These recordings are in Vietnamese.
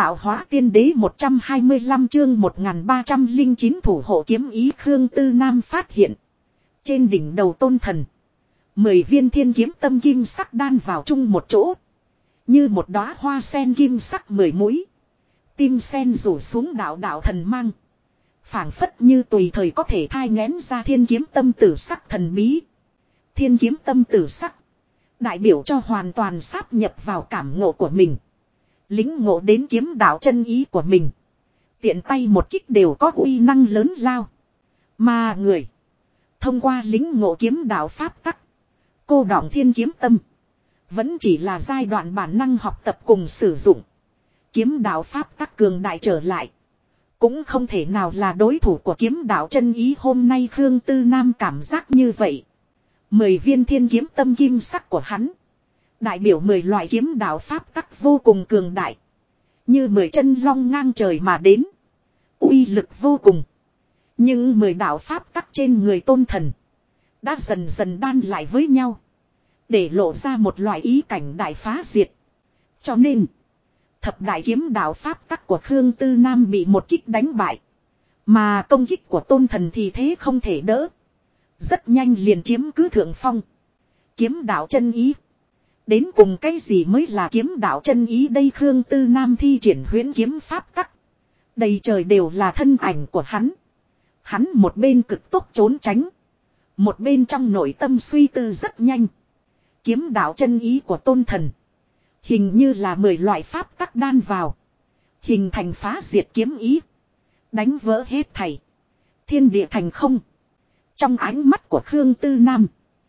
tạo hóa tiên đế 125 chương 1309 thủ hộ kiếm ý. Khương Tư Nam phát hiện. Trên đỉnh đầu tôn thần. 10 viên thiên kiếm tâm kim sắc đan vào chung một chỗ. Như một đóa hoa sen kim sắc 10 mũi. Tim sen rủ xuống đạo đạo thần mang. Phảng phất như tùy thời có thể thai nghén ra thiên kiếm tâm tử sắc thần bí. Thiên kiếm tâm tử sắc. Đại biểu cho hoàn toàn sáp nhập vào cảm ngộ của mình. Lính ngộ đến kiếm đạo chân ý của mình. Tiện tay một kích đều có uy năng lớn lao. Mà người. Thông qua lính ngộ kiếm đạo pháp tắc. Cô đọng thiên kiếm tâm. Vẫn chỉ là giai đoạn bản năng học tập cùng sử dụng. Kiếm đạo pháp tắc cường đại trở lại. Cũng không thể nào là đối thủ của kiếm đạo chân ý. Hôm nay Khương Tư Nam cảm giác như vậy. 10 viên thiên kiếm tâm kim sắc của hắn. Đại biểu 10 loại kiếm đạo pháp tắc vô cùng cường đại. Như 10 chân long ngang trời mà đến. Uy lực vô cùng. Nhưng 10 đạo pháp tắc trên người tôn thần. Đã dần dần đan lại với nhau. Để lộ ra một loại ý cảnh đại phá diệt. Cho nên. Thập đại kiếm đạo pháp tắc của Khương Tư Nam bị một kích đánh bại. Mà công kích của tôn thần thì thế không thể đỡ. Rất nhanh liền chiếm cứ thượng phong. Kiếm đạo chân ý. Đến cùng cái gì mới là kiếm đạo chân ý đây? Khương Tư Nam thi triển huyễn kiếm pháp tắc. Đầy trời đều là thân ảnh của hắn. Hắn một bên cực tốc trốn tránh. Một bên trong nội tâm suy tư rất nhanh. Kiếm đạo chân ý của tôn thần. Hình như là 10 loại pháp tắc đan vào. Hình thành phá diệt kiếm ý. Đánh vỡ hết thảy. Thiên địa thành không. Trong ánh mắt của Khương Tư Nam.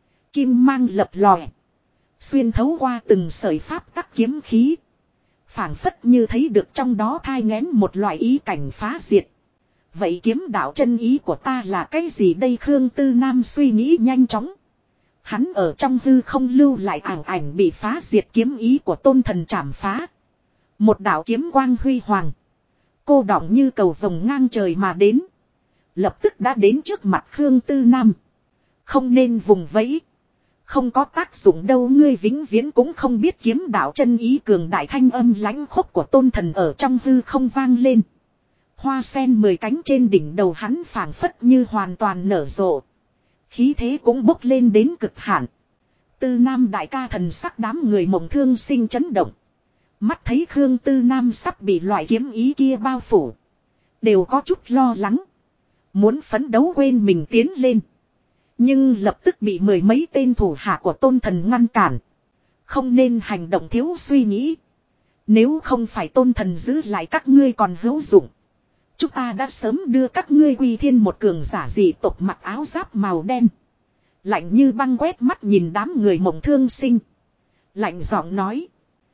Kim mang lập lòe. Xuyên thấu qua từng sợi pháp tắc kiếm khí. Phảng phất như thấy được trong đó thai nghén một loại ý cảnh phá diệt. Vậy kiếm đạo chân ý của ta là cái gì đây? Khương Tư Nam suy nghĩ nhanh chóng. Hắn ở trong hư không lưu lại ảnh bị phá diệt kiếm ý của tôn thần chảm phá. Một đạo kiếm quang huy hoàng. Cô đọng như cầu vồng ngang trời mà đến. Lập tức đã đến trước mặt Khương Tư Nam. Không nên vùng vẫy. Không có tác dụng đâu, ngươi vĩnh viễn cũng không biết kiếm đạo chân ý cường đại. Thanh âm lãnh khốc của tôn thần ở trong hư không vang lên. Hoa sen 10 cánh trên đỉnh đầu hắn phảng phất như hoàn toàn nở rộ. Khí thế cũng bốc lên đến cực hạn. Tư Nam đại ca thần sắc đám người Mộng Thương Sinh chấn động. Mắt thấy Khương Tư Nam sắp bị loại kiếm ý kia bao phủ. Đều có chút lo lắng. Muốn phấn đấu quên mình tiến lên. Nhưng lập tức bị 10 mấy tên thủ hạ của tôn thần ngăn cản. Không nên hành động thiếu suy nghĩ. Nếu không phải tôn thần giữ lại các ngươi còn hữu dụng. Chúng ta đã sớm đưa các ngươi quy thiên một cường giả dị tộc mặc áo giáp màu đen. Lạnh như băng quét mắt nhìn đám người Mộng Thương Sinh. Lạnh giọng nói.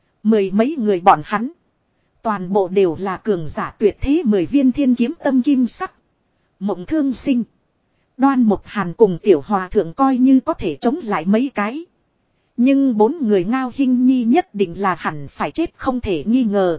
10 mấy người bọn hắn. Toàn bộ đều là cường giả tuyệt thế. 10 viên thiên kiếm tâm kim sắc. Mộng Thương Sinh. Đoan Mục Hàn cùng Tiểu Hòa Thượng coi như có thể chống lại mấy cái. Nhưng 4 người Ngao Hinh Nhi nhất định là hẳn phải chết không thể nghi ngờ.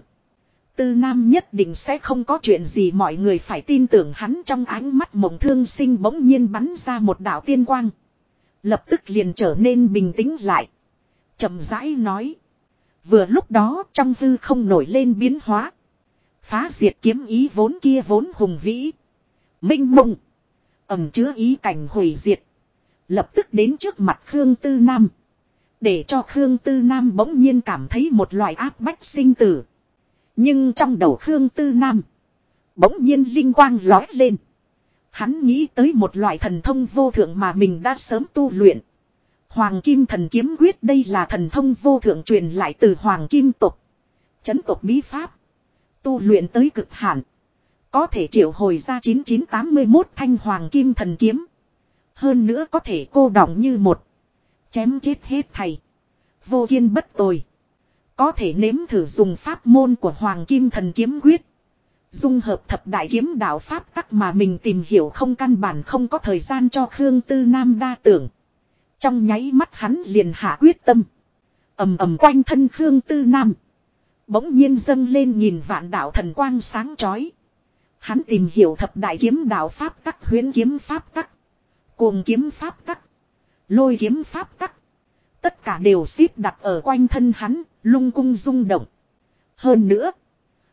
Tư Nam nhất định sẽ không có chuyện gì, mọi người phải tin tưởng hắn. Trong ánh mắt Mộng Thương Sinh bỗng nhiên bắn ra một đạo tiên quang. Lập tức liền trở nên bình tĩnh lại. Chậm rãi nói. Vừa lúc đó trong hư không nổi lên biến hóa. Phá diệt kiếm ý vốn kia vốn hùng vĩ. Minh mông. Ẩm chứa ý cảnh hủy diệt. Lập tức đến trước mặt Khương Tư Nam. Để cho Khương Tư Nam bỗng nhiên cảm thấy một loại áp bách sinh tử. Nhưng trong đầu Khương Tư Nam. Bỗng nhiên linh quang lói lên. Hắn nghĩ tới một loại thần thông vô thượng mà mình đã sớm tu luyện. Hoàng Kim Thần Kiếm Quyết, đây là thần thông vô thượng truyền lại từ Hoàng Kim tộc. Chấn tộc bí pháp. Tu luyện tới cực hạn. Có thể triệu hồi ra 9981 thanh Hoàng Kim Thần Kiếm. Hơn nữa có thể cô đọng như một. Chém chết hết thầy. Vô kiên bất tồi. Có thể nếm thử dùng pháp môn của Hoàng Kim Thần Kiếm Quyết. Dung hợp thập đại kiếm đạo pháp tắc mà mình tìm hiểu không, căn bản không có thời gian cho Khương Tư Nam đa tưởng. Trong nháy mắt hắn liền hạ quyết tâm. Ầm ầm quanh thân Khương Tư Nam. Bỗng nhiên dâng lên nghìn vạn đạo thần quang sáng chói. Hắn tìm hiểu thập đại kiếm đạo pháp tắc, huyễn kiếm pháp tắc, cuồng kiếm pháp tắc, lôi kiếm pháp tắc. Tất cả đều xếp đặt ở quanh thân hắn, lung cung rung động. Hơn nữa.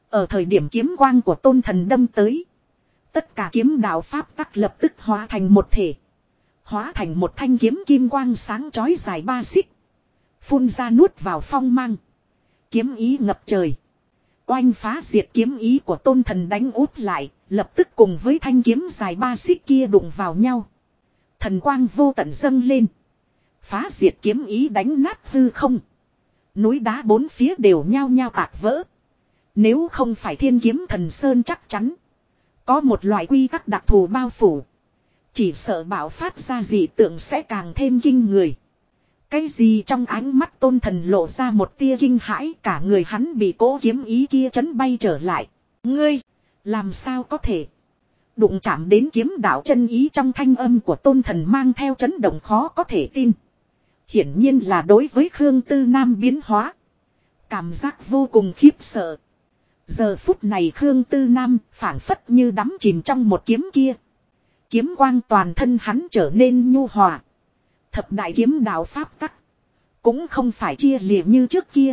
Ở thời điểm kiếm quang của tôn thần đâm tới. Tất cả kiếm đạo pháp tắc lập tức hóa thành một thể. Hóa thành một thanh kiếm kim quang sáng chói dài 3 xích. Phun ra nuốt vào phong mang. Kiếm ý ngập trời. Oanh phá diệt kiếm ý của tôn thần đánh úp lại. Lập tức cùng với thanh kiếm dài 3 xích kia đụng vào nhau. Thần quang vô tận dâng lên. Phá diệt kiếm ý đánh nát hư không. Núi đá bốn phía đều nhao nhao tạc vỡ. Nếu không phải thiên kiếm thần sơn chắc chắn. Có một loại quy tắc đặc thù bao phủ. Chỉ sợ bạo phát ra dị tượng sẽ càng thêm kinh người. Cái gì trong ánh mắt tôn thần lộ ra một tia kinh hãi, cả người hắn bị cỗ kiếm ý kia chấn bay trở lại. Ngươi, làm sao có thể? Đụng chạm đến kiếm đạo chân ý trong thanh âm của tôn thần mang theo chấn động khó có thể tin. Hiển nhiên là đối với Khương Tư Nam biến hóa. Cảm giác vô cùng khiếp sợ. Giờ phút này Khương Tư Nam phảng phất như đắm chìm trong một kiếm kia. Kiếm quang toàn thân hắn trở nên nhu hòa. Thập đại kiếm đạo pháp tắc. Cũng không phải chia lìa như trước kia.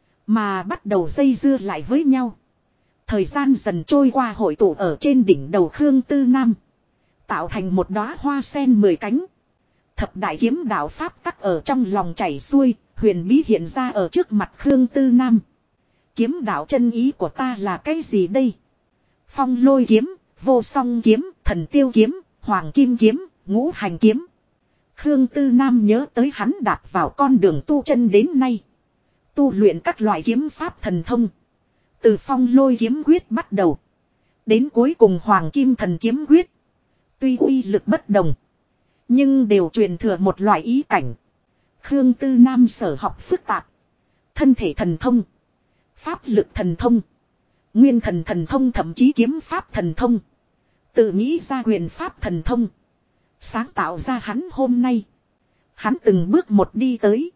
Mà bắt đầu dây dưa lại với nhau. Thời gian dần trôi qua hội tụ ở trên đỉnh đầu Khương Tư Nam. Tạo thành một đóa hoa sen 10 cánh. Thập đại kiếm đạo pháp tắc ở trong lòng chảy xuôi. Huyền bí hiện ra ở trước mặt Khương Tư Nam. Kiếm đạo chân ý của ta là cái gì đây? Phong lôi kiếm, vô song kiếm, thần tiêu kiếm, hoàng kim kiếm, ngũ hành kiếm. Khương Tư Nam nhớ tới hắn đạp vào con đường tu chân đến nay. Tu luyện các loại kiếm pháp thần thông. Từ phong lôi kiếm quyết bắt đầu. Đến cuối cùng hoàng kim thần kiếm quyết. Tuy uy lực bất đồng. Nhưng đều truyền thừa một loại ý cảnh. Khương Tư Nam sở học phức tạp. Thân thể thần thông. Pháp lực thần thông. Nguyên thần thần thông thậm chí kiếm pháp thần thông. Tự nghĩ ra quyền pháp thần thông. Sáng tạo ra hắn hôm nay. Hắn từng bước một đi tới.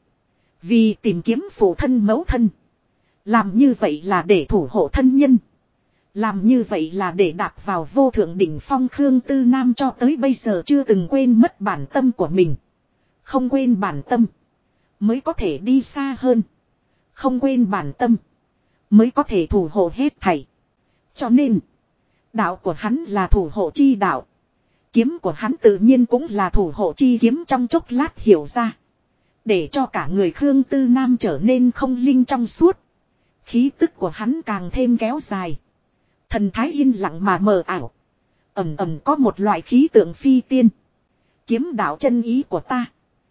Vì tìm kiếm phụ thân mẫu thân. Làm như vậy là để thủ hộ thân nhân. Làm như vậy là để đạp vào vô thượng đỉnh phong. Khương Tư Nam cho tới bây giờ chưa từng quên mất bản tâm của mình. Không quên bản tâm. Mới có thể đi xa hơn. Không quên bản tâm. Mới có thể thủ hộ hết thảy. Cho nên. Đạo của hắn là thủ hộ chi đạo. Kiếm của hắn tự nhiên cũng là thủ hộ chi kiếm. Trong chốc lát hiểu ra. Để cho cả người Khương Tư Nam trở nên không linh trong suốt. Khí tức của hắn càng thêm kéo dài. Thần thái yên lặng mà mờ ảo. Ẩm ẩm có một loại khí tượng phi tiên. Kiếm đạo chân ý của ta.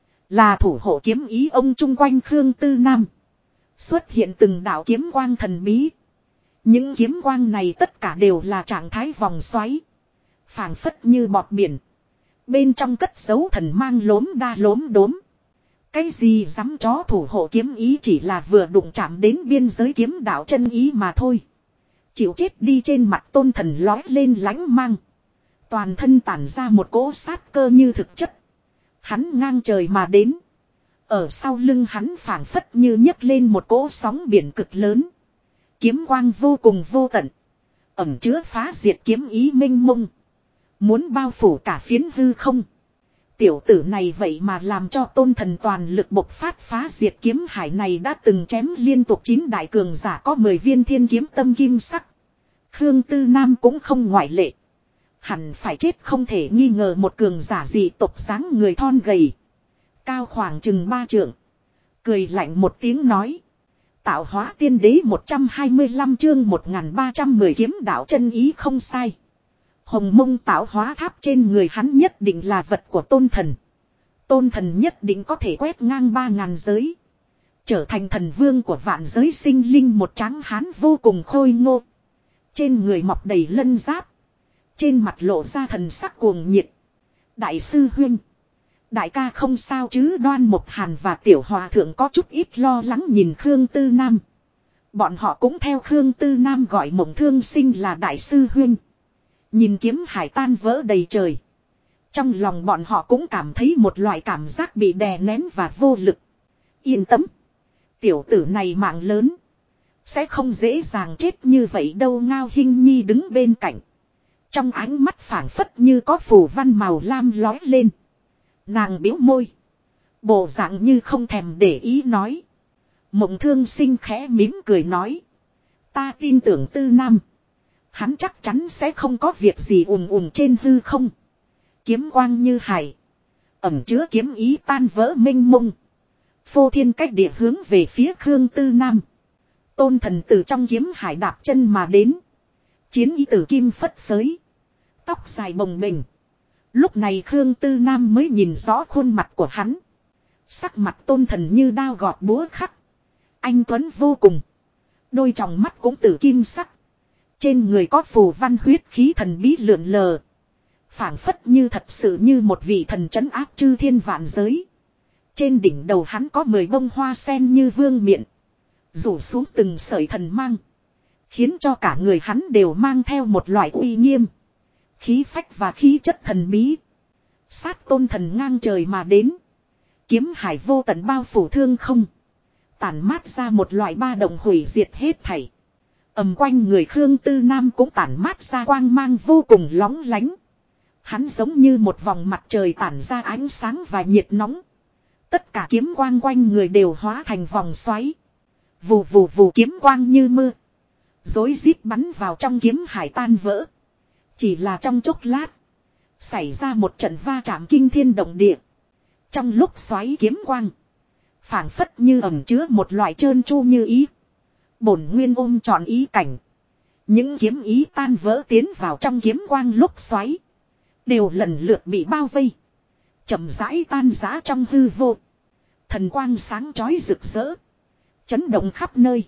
Là thủ hộ kiếm ý ông chung quanh Khương Tư Nam. Xuất hiện từng đạo kiếm quang thần bí. Những kiếm quang này tất cả đều là trạng thái vòng xoáy. Phảng phất như bọt biển. Bên trong cất giấu thần mang lốm đa lốm đốm. Cái gì dám chó thủ hộ kiếm ý chỉ là vừa đụng chạm đến biên giới kiếm đạo chân ý mà thôi. Chịu chết đi. Trên mặt tôn thần lói lên lánh mang. Toàn thân tản ra một cỗ sát cơ như thực chất. Hắn ngang trời mà đến. Ở sau lưng hắn phảng phất như nhấc lên một cỗ sóng biển cực lớn. Kiếm quang vô cùng vô tận. Ẩm chứa phá diệt kiếm ý minh mông. Muốn bao phủ cả phiến hư không. Tiểu tử này vậy mà làm cho tôn thần toàn lực bộc phát phá diệt kiếm hải này đã từng chém liên tục 9 đại cường giả có 10 viên thiên kiếm tâm kim sắc. Khương Tư Nam cũng không ngoại lệ. Hẳn phải chết không thể nghi ngờ. Một cường giả dị tộc dáng người thon gầy. Cao khoảng chừng 3 trượng. Cười lạnh một tiếng nói. Tạo hóa tiên đế 125 chương 1310 kiếm đạo chân ý không sai. Hồng mông tạo hóa tháp trên người hắn nhất định là vật của tôn thần. Tôn thần nhất định có thể quét ngang 3000 giới. Trở thành thần vương của vạn giới sinh linh. Một tráng hán vô cùng khôi ngô. Trên người mọc đầy lân giáp. Trên mặt lộ ra thần sắc cuồng nhiệt. Đại sư huynh. Đại ca không sao chứ? Đoan Mộc Hàn và Tiểu Hòa Thượng có chút ít lo lắng nhìn Khương Tư Nam. Bọn họ cũng theo Khương Tư Nam gọi Mộng Thương Sinh là đại sư huynh. Nhìn kiếm hải tan vỡ đầy trời. Trong lòng bọn họ cũng cảm thấy một loại cảm giác bị đè nén và vô lực. Yên tâm. Tiểu tử này mạng lớn. Sẽ không dễ dàng chết như vậy đâu. Ngao Hinh Nhi đứng bên cạnh. Trong ánh mắt phảng phất như có phù văn màu lam lói lên. Nàng biếu môi. Bộ dạng như không thèm để ý nói. Mộng Thương Sinh khẽ mỉm cười nói. Ta tin tưởng Tư Nam. Hắn chắc chắn sẽ không có việc gì trên hư không. Kiếm quang như hải. Ẩm chứa kiếm ý tan vỡ mênh mông. Phô thiên cách địa hướng về phía Khương Tư Nam. Tôn Thần từ trong kiếm hải đạp chân mà đến. Chiến ý tử kim phất phới. Tóc dài bồng bềnh. Lúc này Khương Tư Nam mới nhìn rõ khuôn mặt của hắn. Sắc mặt Tôn Thần như đao gọt búa khắc. Anh tuấn vô cùng. Đôi tròng mắt cũng tử kim sắc. Trên người có phù văn huyết khí thần bí lượn lờ. Phảng phất như thật sự như một vị thần trấn áp chư thiên vạn giới. Trên đỉnh đầu hắn có 10 bông hoa sen như vương miện. Rủ xuống từng sợi thần mang. Khiến cho cả người hắn đều mang theo một loại uy nghiêm. Khí phách và khí chất thần bí. Sát Tôn Thần ngang trời mà đến. Kiếm hải vô tận bao phủ thương không. Tản mát ra một loại ba động hủy diệt hết thảy. Ầm quanh người Khương Tư Nam cũng tản mát ra quang mang vô cùng lóng lánh. Hắn giống như một vòng mặt trời tản ra ánh sáng và nhiệt nóng. Tất cả kiếm quang quanh người đều hóa thành vòng xoáy. Vù vù vù kiếm quang như mưa. Rối rít bắn vào trong kiếm hải tan vỡ. Chỉ là trong chốc lát. Xảy ra một trận va chạm kinh thiên động địa. Trong lúc xoáy kiếm quang. Phảng phất như ẩn chứa một loại trơn tru như ý. Bổn nguyên ôm trọn ý cảnh. Những kiếm ý tan vỡ tiến vào trong kiếm quang lúc xoáy. Đều lần lượt bị bao vây. Chậm rãi tan rã trong hư vô. Thần quang sáng chói rực rỡ. Chấn động khắp nơi.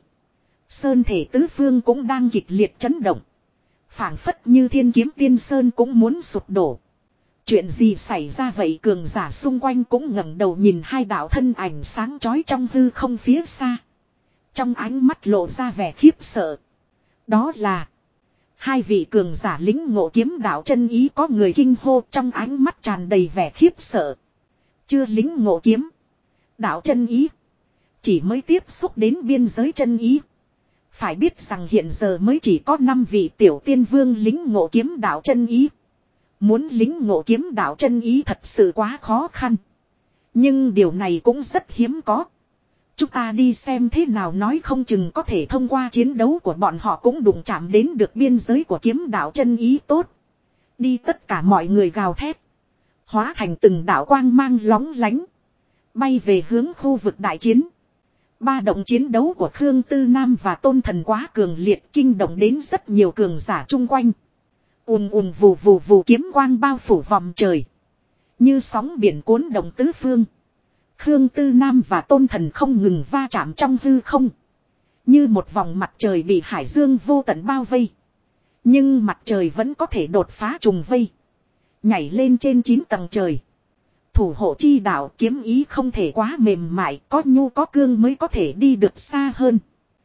Sơn thể tứ phương cũng đang kịch liệt chấn động. Phảng phất như thiên kiếm tiên sơn cũng muốn sụp đổ. Chuyện gì xảy ra vậy? Cường giả xung quanh cũng ngẩng đầu nhìn hai đạo thân ảnh sáng chói trong hư không phía xa. Trong ánh mắt lộ ra vẻ khiếp sợ. Đó là hai vị cường giả lính ngộ kiếm đạo chân ý, có người kinh hô, trong ánh mắt tràn đầy vẻ khiếp sợ. Chưa lính ngộ kiếm đạo chân ý, chỉ mới tiếp xúc đến biên giới chân ý. Phải biết rằng hiện giờ mới chỉ có 5 vị tiểu tiên vương lính ngộ kiếm đạo chân ý. Muốn lính ngộ kiếm đạo chân ý thật sự quá khó khăn. Nhưng điều này cũng rất hiếm có. Chúng ta đi xem thế nào, nói không chừng có thể thông qua chiến đấu của bọn họ cũng đụng chạm đến được biên giới của kiếm đạo chân ý. Tốt. Đi, tất cả mọi người gào thét. Hóa thành từng đạo quang mang lóng lánh. Bay về hướng khu vực đại chiến. Ba động chiến đấu của Khương Tư Nam và Tôn Thần quá cường liệt, kinh động đến rất nhiều cường giả chung quanh. Vù vù vù kiếm quang bao phủ vòng trời. Như sóng biển cuốn động tứ phương. Khương Tư Nam và Tôn Thần không ngừng va chạm trong hư không. Như một vòng mặt trời bị hải dương vô tận bao vây. Nhưng mặt trời vẫn có thể đột phá trùng vây. Nhảy lên trên 9 tầng trời. Thủ hộ chi đạo kiếm ý không thể quá mềm mại, có nhu có cương mới có thể đi được xa hơn.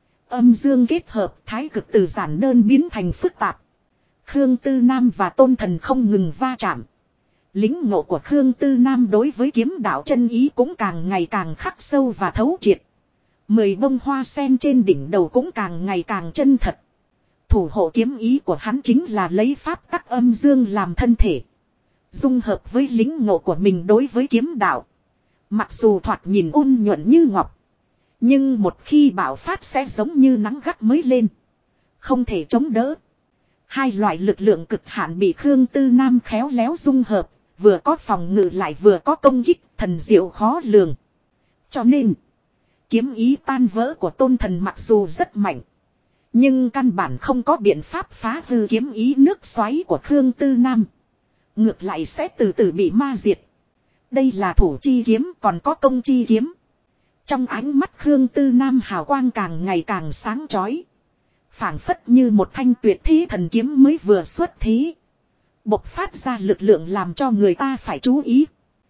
Âm dương kết hợp, thái cực từ giản đơn biến thành phức tạp. Khương Tư Nam và Tôn Thần không ngừng va chạm. Lính ngộ của Khương Tư Nam đối với kiếm đạo chân ý cũng càng ngày càng khắc sâu và thấu triệt. 10 bông hoa sen trên đỉnh đầu cũng càng ngày càng chân thật. Thủ hộ kiếm ý của hắn chính là lấy pháp tắc âm dương làm thân thể. Dung hợp với lính ngộ của mình đối với kiếm đạo. Mặc dù thoạt nhìn ôn nhuận như ngọc. Nhưng một khi bạo phát sẽ giống như nắng gắt mới lên. Không thể chống đỡ. Hai loại lực lượng cực hạn bị Khương Tư Nam khéo léo dung hợp. Vừa có phòng ngự lại vừa có công kích, thần diệu khó lường. Cho nên, kiếm ý tan vỡ của Tôn Thần mặc dù rất mạnh. Nhưng căn bản không có biện pháp phá hư kiếm ý nước xoáy của Khương Tư Nam. Ngược lại sẽ từ từ bị ma diệt. Đây là thủ chi kiếm, còn có công chi kiếm. Trong ánh mắt Khương Tư Nam hào quang càng ngày càng sáng chói. Phảng phất như một thanh tuyệt thế thần kiếm mới vừa xuất thế. Bộc phát ra lực lượng làm cho người ta phải chú ý.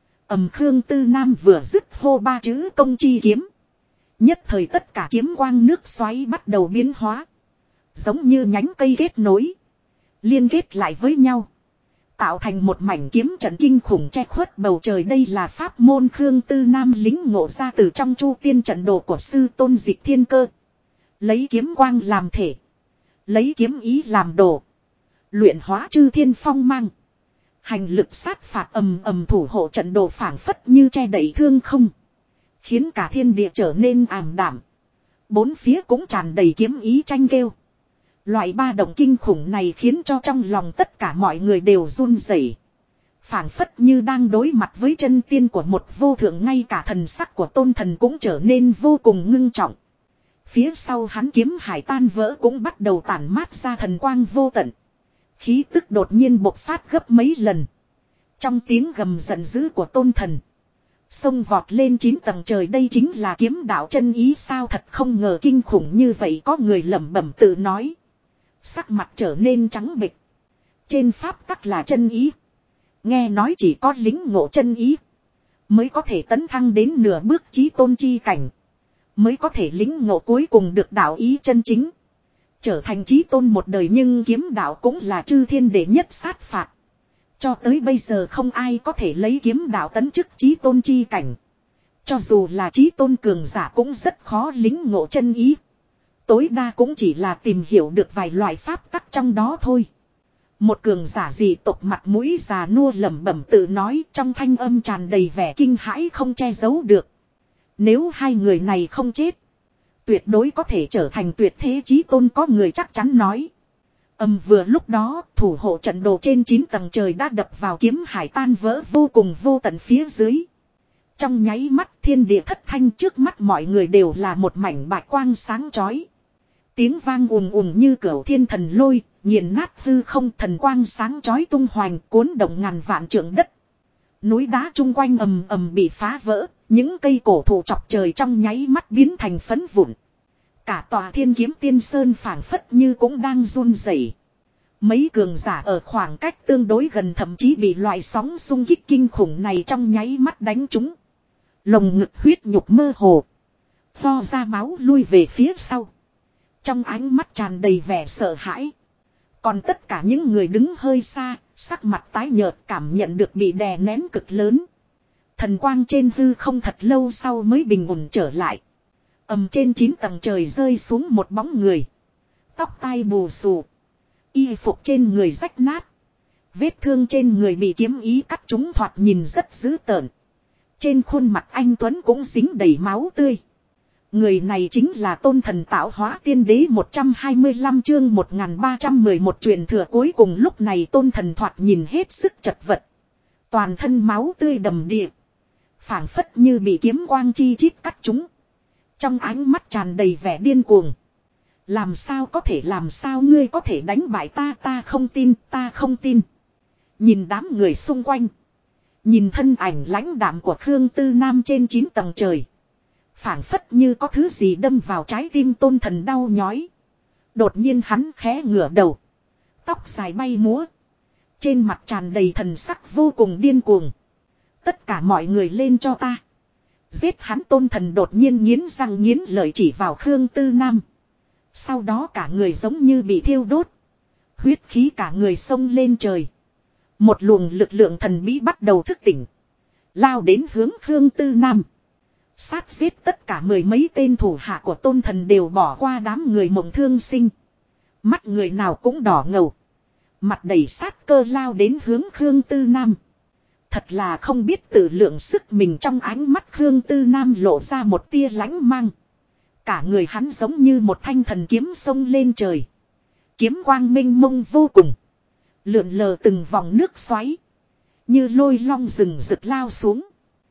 Khương Tư Nam vừa dứt hô 3 chữ công chi kiếm. Nhất thời tất cả kiếm quang nước xoáy bắt đầu biến hóa. Giống như nhánh cây kết nối. Liên kết lại với nhau. Tạo thành một mảnh kiếm trận kinh khủng che khuất bầu trời. Đây là pháp môn Khương Tư Nam lính ngộ ra từ trong chu tiên trận đồ của sư Tôn Dịch Thiên Cơ. Lấy kiếm quang làm thể. Lấy kiếm ý làm đồ. Luyện hóa chư thiên phong mang. Hành lực sát phạt thủ hộ trận đồ phảng phất như che đậy thương không. Khiến cả thiên địa trở nên ảm đạm. Bốn phía cũng tràn đầy kiếm ý tranh kêu. Loại ba động kinh khủng này khiến cho trong lòng tất cả mọi người đều run rẩy, phảng phất như đang đối mặt với chân tiên của một vô thượng, ngay cả thần sắc của tôn thần cũng trở nên vô cùng ngưng trọng. Phía sau hắn kiếm hải tan vỡ cũng bắt đầu tản mát ra thần quang vô tận. Khí tức đột nhiên bộc phát gấp mấy lần. Trong tiếng gầm giận dữ của tôn thần, xông vọt lên 9 tầng trời, đây chính là kiếm đạo chân ý sao, thật không ngờ kinh khủng như vậy, có người lẩm bẩm tự nói. Sắc mặt trở nên trắng bệch. Trên pháp tắc là chân ý. Nghe nói chỉ có lính ngộ chân ý mới có thể tấn thăng đến nửa bước chí tôn chi cảnh, mới có thể lính ngộ cuối cùng được đạo ý chân chính, trở thành chí tôn một đời. Nhưng kiếm đạo cũng là chư thiên đệ nhất sát phạt. Cho tới bây giờ không ai có thể lấy kiếm đạo tấn chức chí tôn chi cảnh. Cho dù là chí tôn cường giả cũng rất khó lính ngộ chân ý. Tối đa cũng chỉ là tìm hiểu được vài loại pháp tắc trong đó thôi. Một cường giả dị tộc mặt mũi già nua lẩm bẩm tự nói, trong thanh âm tràn đầy vẻ kinh hãi không che giấu được. Nếu hai người này không chết, tuyệt đối có thể trở thành tuyệt thế chí tôn, có người chắc chắn nói. Vừa lúc đó, thủ hộ trận đồ trên 9 tầng trời đã đập vào kiếm hải tan vỡ vô cùng vô tận phía dưới. Trong nháy mắt thiên địa thất thanh, trước mắt mọi người đều là một mảnh bạch quang sáng chói. Tiếng vang ùm ùm như cửu thiên thần lôi, nghiền nát hư không, thần quang sáng chói tung hoành cuốn động ngàn vạn trượng đất. Núi đá chung quanh ầm ầm bị phá vỡ, những cây cổ thụ chọc trời trong nháy mắt biến thành phấn vụn. Cả tòa Thiên Kiếm Tiên Sơn phảng phất như cũng đang run rẩy. Mấy cường giả ở khoảng cách tương đối gần thậm chí bị loại sóng xung kích kinh khủng này trong nháy mắt đánh trúng. Lồng ngực huyết nhục mơ hồ, ho ra máu lui về phía sau. Trong ánh mắt tràn đầy vẻ sợ hãi. Còn tất cả những người đứng hơi xa, sắc mặt tái nhợt, cảm nhận được bị đè nén cực lớn. Thần quang trên hư không thật lâu sau mới bình ổn trở lại. Trên 9 tầng trời rơi xuống một bóng người. Tóc tai bù xù, y phục trên người rách nát, vết thương trên người bị kiếm ý cắt trúng thoạt nhìn rất dữ tợn. Trên khuôn mặt anh tuấn cũng dính đầy máu tươi. Người này chính là tôn thần tạo hóa tiên đế. 125 chương 1311 truyền thừa. Cuối cùng lúc này tôn thần thoạt nhìn hết sức chật vật. Toàn thân máu tươi đầm đìa, phảng phất như bị kiếm quang chi chít cắt trúng. Trong ánh mắt tràn đầy vẻ điên cuồng. Làm sao có thể, làm sao ngươi có thể đánh bại ta, ta không tin, ta không tin. Nhìn đám người xung quanh, nhìn thân ảnh lãnh đạm của Khương Tư Nam trên 9 tầng trời, phảng phất như có thứ gì đâm vào trái tim tôn thần đau nhói. Đột nhiên hắn khẽ ngửa đầu, tóc dài bay múa, trên mặt tràn đầy thần sắc vô cùng điên cuồng. Tất cả mọi người lên cho ta, giết hắn. Tôn thần đột nhiên nghiến răng nghiến lợi chỉ vào Khương Tư Nam. Sau đó cả người giống như bị thiêu đốt, huyết khí cả người xông lên trời. Một luồng lực lượng thần bí bắt đầu thức tỉnh, lao đến hướng Khương Tư Nam. Sát giết tất cả mười mấy tên thủ hạ của tôn thần đều bỏ qua đám người mộng thương sinh. Mắt người nào cũng đỏ ngầu, mặt đầy sát cơ lao đến hướng Khương Tư Nam. Thật là không biết tự lượng sức mình, trong ánh mắt Khương Tư Nam lộ ra một tia lãnh mang. Cả người hắn giống như một thanh thần kiếm xông lên trời. Kiếm quang minh mông vô cùng, lượn lờ từng vòng nước xoáy, như lôi long rừng rực lao xuống.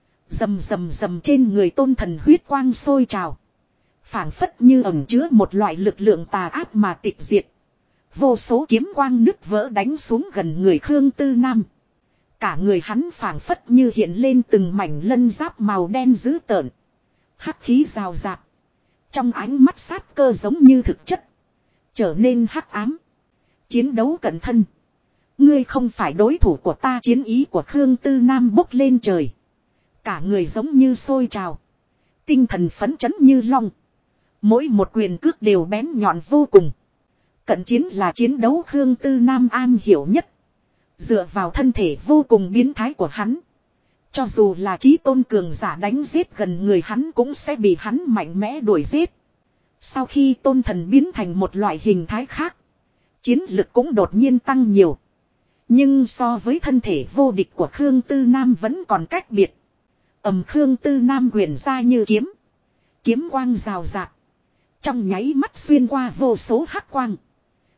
Rầm rầm rầm, trên người tôn thần huyết quang sôi trào, phảng phất như ẩn chứa một loại lực lượng tà ác mà tịch diệt. Vô số kiếm quang nứt vỡ đánh xuống gần người Khương Tư Nam. Cả người hắn phảng phất như hiện lên từng mảnh lân giáp màu đen dữ tợn, hắc khí rào rạt. Trong ánh mắt sát cơ giống như thực chất, trở nên hắc ám. Chiến đấu cận thân, ngươi không phải đối thủ của ta. Chiến ý của Khương Tư Nam bốc lên trời, cả người giống như sôi trào, tinh thần phấn chấn như long. Mỗi một quyền cước đều bén nhọn vô cùng. Cận chiến là chiến đấu Khương Tư Nam am hiểu nhất. Dựa vào thân thể vô cùng biến thái của hắn, cho dù là chí tôn cường giả đánh giết gần người hắn cũng sẽ bị hắn mạnh mẽ đuổi giết. Sau khi tôn thần biến thành một loại hình thái khác, chiến lực cũng đột nhiên tăng nhiều. Nhưng so với thân thể vô địch của Khương Tư Nam vẫn còn cách biệt. Khương Tư Nam quyền ra như kiếm, kiếm quang rào rạt, trong nháy mắt xuyên qua vô số hắc quang,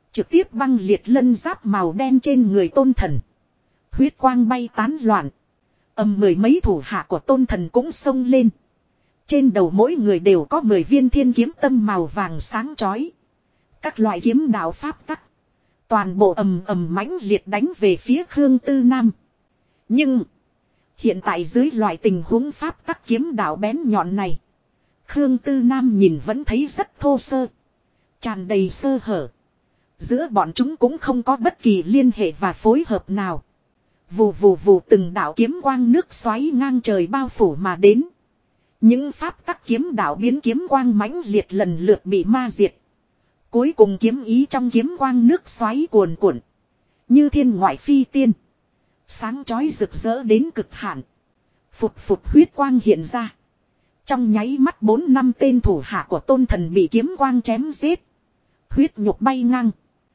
Trực tiếp băng liệt lân giáp màu đen trên người Tôn Thần. Huyết quang bay tán loạn. Mười mấy thủ hạ của Tôn Thần cũng xông lên. Trên đầu mỗi người đều có 10 viên thiên kiếm tâm màu vàng sáng chói. Các loại kiếm đạo pháp tắc. Toàn bộ ầm mãnh liệt đánh về phía Khương Tư Nam. Nhưng hiện tại dưới loại tình huống pháp tắc kiếm đạo bén nhọn này, Khương Tư Nam nhìn vẫn thấy rất thô sơ. Tràn đầy sơ hở. Giữa bọn chúng cũng không có bất kỳ liên hệ và phối hợp nào. Vù vù vù từng đạo kiếm quang nước xoáy ngang trời bao phủ mà đến. Những pháp tắc kiếm đạo biến kiếm quang mãnh liệt lần lượt bị ma diệt. Cuối cùng kiếm ý trong kiếm quang nước xoáy cuồn cuộn. Như thiên ngoại phi tiên. Sáng chói rực rỡ đến cực hạn. Phụt phụt huyết quang hiện ra. Trong nháy mắt 4-5 tên thủ hạ của Tôn Thần bị kiếm quang chém giết. Huyết nhục bay ngang.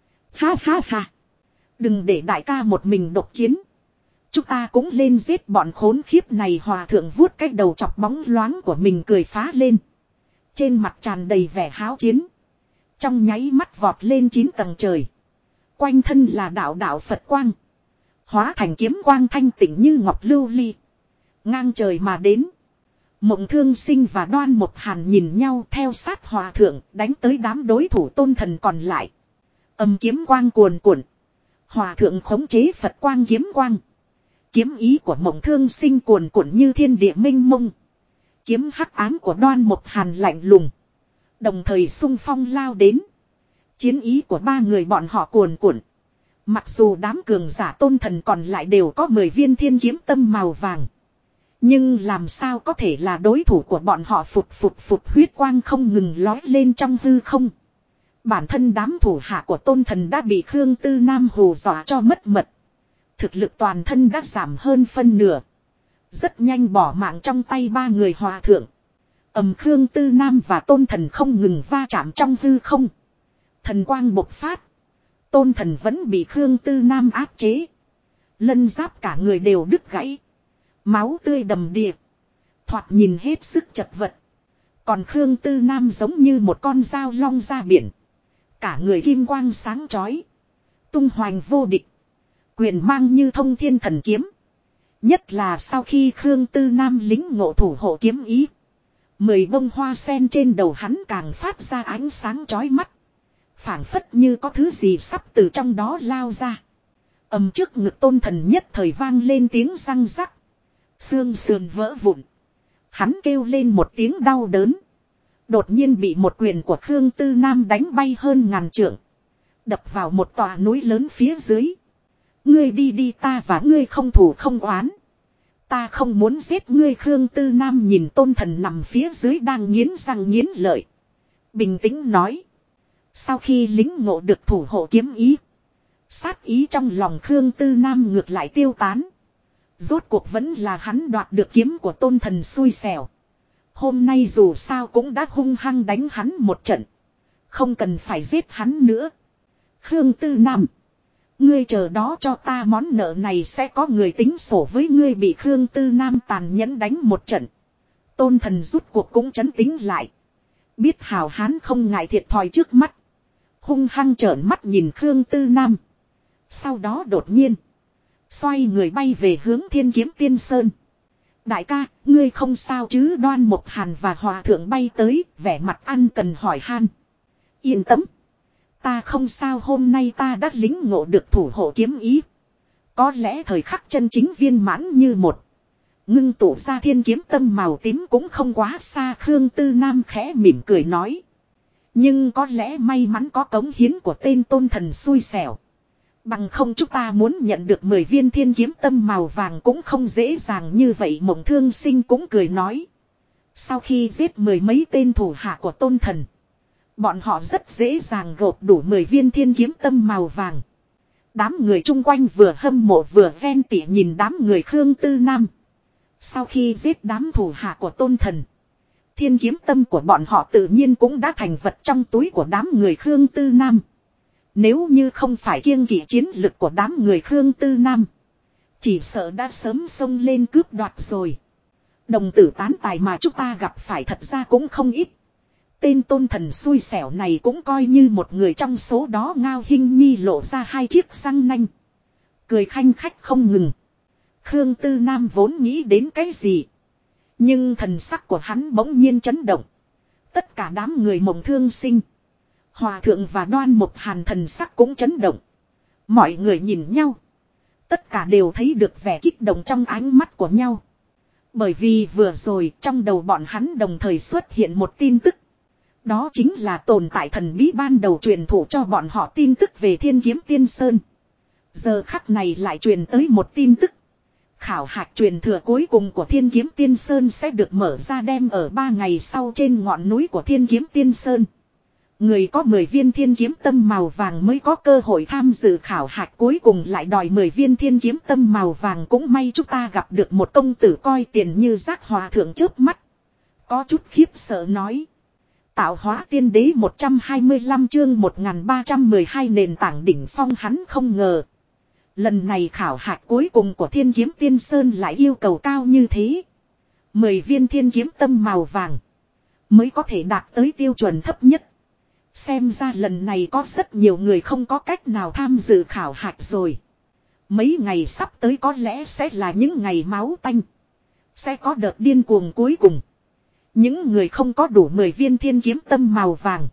Ha ha ha. Đừng để đại ca một mình độc chiến. Chúng ta cũng lên giết bọn khốn khiếp này. Hòa thượng vuốt cái đầu chọc bóng loáng của mình cười phá lên. Trên mặt tràn đầy vẻ háo chiến. Trong nháy mắt vọt lên 9 tầng trời. Quanh thân là đạo đạo Phật quang. Hóa thành kiếm quang thanh tịnh như ngọc lưu ly. Ngang trời mà đến. Mộng Thương Sinh và Đoan Một Hàn nhìn nhau theo sát hòa thượng đánh tới đám đối thủ Tôn Thần còn lại. Kiếm quang cuồn cuộn. Hòa thượng khống chế Phật quang kiếm quang. Kiếm ý của Mộng Thương Sinh cuồn cuộn như thiên địa minh mông. Kiếm hắc ám của Đoan Một Hàn lạnh lùng. Đồng thời xung phong lao đến. Chiến ý của ba người bọn họ cuồn cuộn. Mặc dù đám cường giả Tôn Thần còn lại đều có 10 viên thiên kiếm tâm màu vàng. Nhưng làm sao có thể là đối thủ của bọn họ. Phụt huyết quang không ngừng lói lên trong hư không. Bản thân đám thủ hạ của Tôn Thần đã bị Khương Tư Nam hù dọa cho mất mật. Thực lực toàn thân đã giảm hơn phân nửa. Rất nhanh bỏ mạng trong tay ba người hòa thượng. Khương Tư Nam và Tôn Thần không ngừng va chạm trong hư không. Thần quang bộc phát. Tôn Thần vẫn bị Khương Tư Nam áp chế. Lân giáp cả người đều đứt gãy. Máu tươi đầm đìa. Thoạt nhìn hết sức chật vật. Còn Khương Tư Nam giống như một con dao long ra biển. Cả người kim quang sáng chói. Tung hoành vô địch. Quyền mang như thông thiên thần kiếm. Nhất là sau khi Khương Tư Nam lính ngộ thủ hộ kiếm ý. 10 bông hoa sen trên đầu hắn càng phát ra ánh sáng chói mắt. Phảng phất như có thứ gì sắp từ trong đó lao ra. Trước ngực Tôn Thần nhất thời vang lên tiếng răng rắc. Xương sườn vỡ vụn. Hắn kêu lên một tiếng đau đớn. Đột nhiên bị một quyền của Khương Tư Nam đánh bay hơn ngàn trượng. Đập vào một tòa núi lớn phía dưới. Ngươi đi đi, ta và ngươi không thù không oán. Ta không muốn giết ngươi. Khương Tư Nam nhìn Tôn Thần nằm phía dưới đang nghiến răng nghiến lợi. Bình tĩnh nói. Sau khi lính ngộ được thủ hộ kiếm ý. Sát ý trong lòng Khương Tư Nam ngược lại tiêu tán. Rốt cuộc vẫn là hắn đoạt được kiếm của Tôn Thần xui xẻo. Hôm nay dù sao cũng đã hung hăng đánh hắn một trận. Không cần phải giết hắn nữa. Khương Tư Nam. Ngươi chờ đó cho ta, món nợ này sẽ có người tính sổ với ngươi. Bị Khương Tư Nam tàn nhẫn đánh một trận. Tôn Thần rút cuộc cũng trấn tĩnh lại. Biết hào hán không ngại thiệt thòi trước mắt. Hung hăng trợn mắt nhìn Khương Tư Nam. Sau đó đột nhiên. Xoay người bay về hướng Thiên Kiếm Tiên Sơn. Đại ca, ngươi không sao chứ? Đoan Một Hàn và hòa thượng bay tới, vẻ mặt ăn cần hỏi han. Yên tâm. Ta không sao, hôm nay ta đã lính ngộ được thủ hộ kiếm ý. Có lẽ thời khắc chân chính viên mãn như một. Ngưng tụ ra thiên kiếm tâm màu tím cũng không quá xa. Khương Tư Nam khẽ mỉm cười nói. Nhưng có lẽ may mắn có cống hiến của tên Tôn Thần xui xẻo. Bằng không chúng ta muốn nhận được 10 viên thiên kiếm tâm màu vàng cũng không dễ dàng như vậy. Mộng Thương Sinh cũng cười nói. Sau khi giết 10 mấy tên thủ hạ của Tôn Thần, bọn họ rất dễ dàng gộp đủ 10 viên thiên kiếm tâm màu vàng. Đám người chung quanh vừa hâm mộ vừa ghen tị nhìn đám người Khương Tư Nam. Sau khi giết đám thủ hạ của Tôn Thần, thiên kiếm tâm của bọn họ tự nhiên cũng đã thành vật trong túi của đám người Khương Tư Nam. Nếu như không phải kiêng kỵ chiến lực của đám người Khương Tư Nam, chỉ sợ đã sớm xông lên cướp đoạt rồi. Đồng tử tán tài mà chúng ta gặp phải thật ra cũng không ít. Tên tôn thần xui xẻo này cũng coi như một người trong số đó. Ngao Hinh Nhi lộ ra hai chiếc răng nanh. Cười khanh khách không ngừng. Khương Tư Nam vốn nghĩ đến cái gì. Nhưng thần sắc của hắn bỗng nhiên chấn động. Tất cả đám người Mộng Thương Sinh, Hòa Thượng và Đoan Mục Hàn thần sắc cũng chấn động. Mọi người nhìn nhau. Tất cả đều thấy được vẻ kích động trong ánh mắt của nhau. Bởi vì vừa rồi trong đầu bọn hắn đồng thời xuất hiện một tin tức. Đó chính là tồn tại thần bí ban đầu truyền thụ cho bọn họ tin tức về Thiên Kiếm Tiên Sơn. Giờ khắc này lại truyền tới một tin tức. Khảo hạch truyền thừa cuối cùng của Thiên Kiếm Tiên Sơn sẽ được mở ra, đem ở 3 ngày sau trên ngọn núi của Thiên Kiếm Tiên Sơn. Người có 10 viên thiên kiếm tâm màu vàng mới có cơ hội tham dự khảo hạch, cuối cùng lại đòi 10 viên thiên kiếm tâm màu vàng. Cũng may chúng ta gặp được một công tử coi tiền như rác. Hòa thượng chớp mắt, có chút khiếp sợ nói. Tạo hóa tiên đế 125 chương 1312 nền tảng đỉnh phong. Hắn không ngờ lần này khảo hạch cuối cùng của Thiên Kiếm Tiên Sơn lại yêu cầu cao như thế. 10 viên thiên kiếm tâm màu vàng mới có thể đạt tới tiêu chuẩn thấp nhất. Xem ra lần này có rất nhiều người không có cách nào tham dự khảo hạch rồi. Mấy ngày sắp tới có lẽ sẽ là những ngày máu tanh. Sẽ có đợt điên cuồng cuối cùng. Những người không có đủ 10 viên thiên kiếm tâm màu vàng,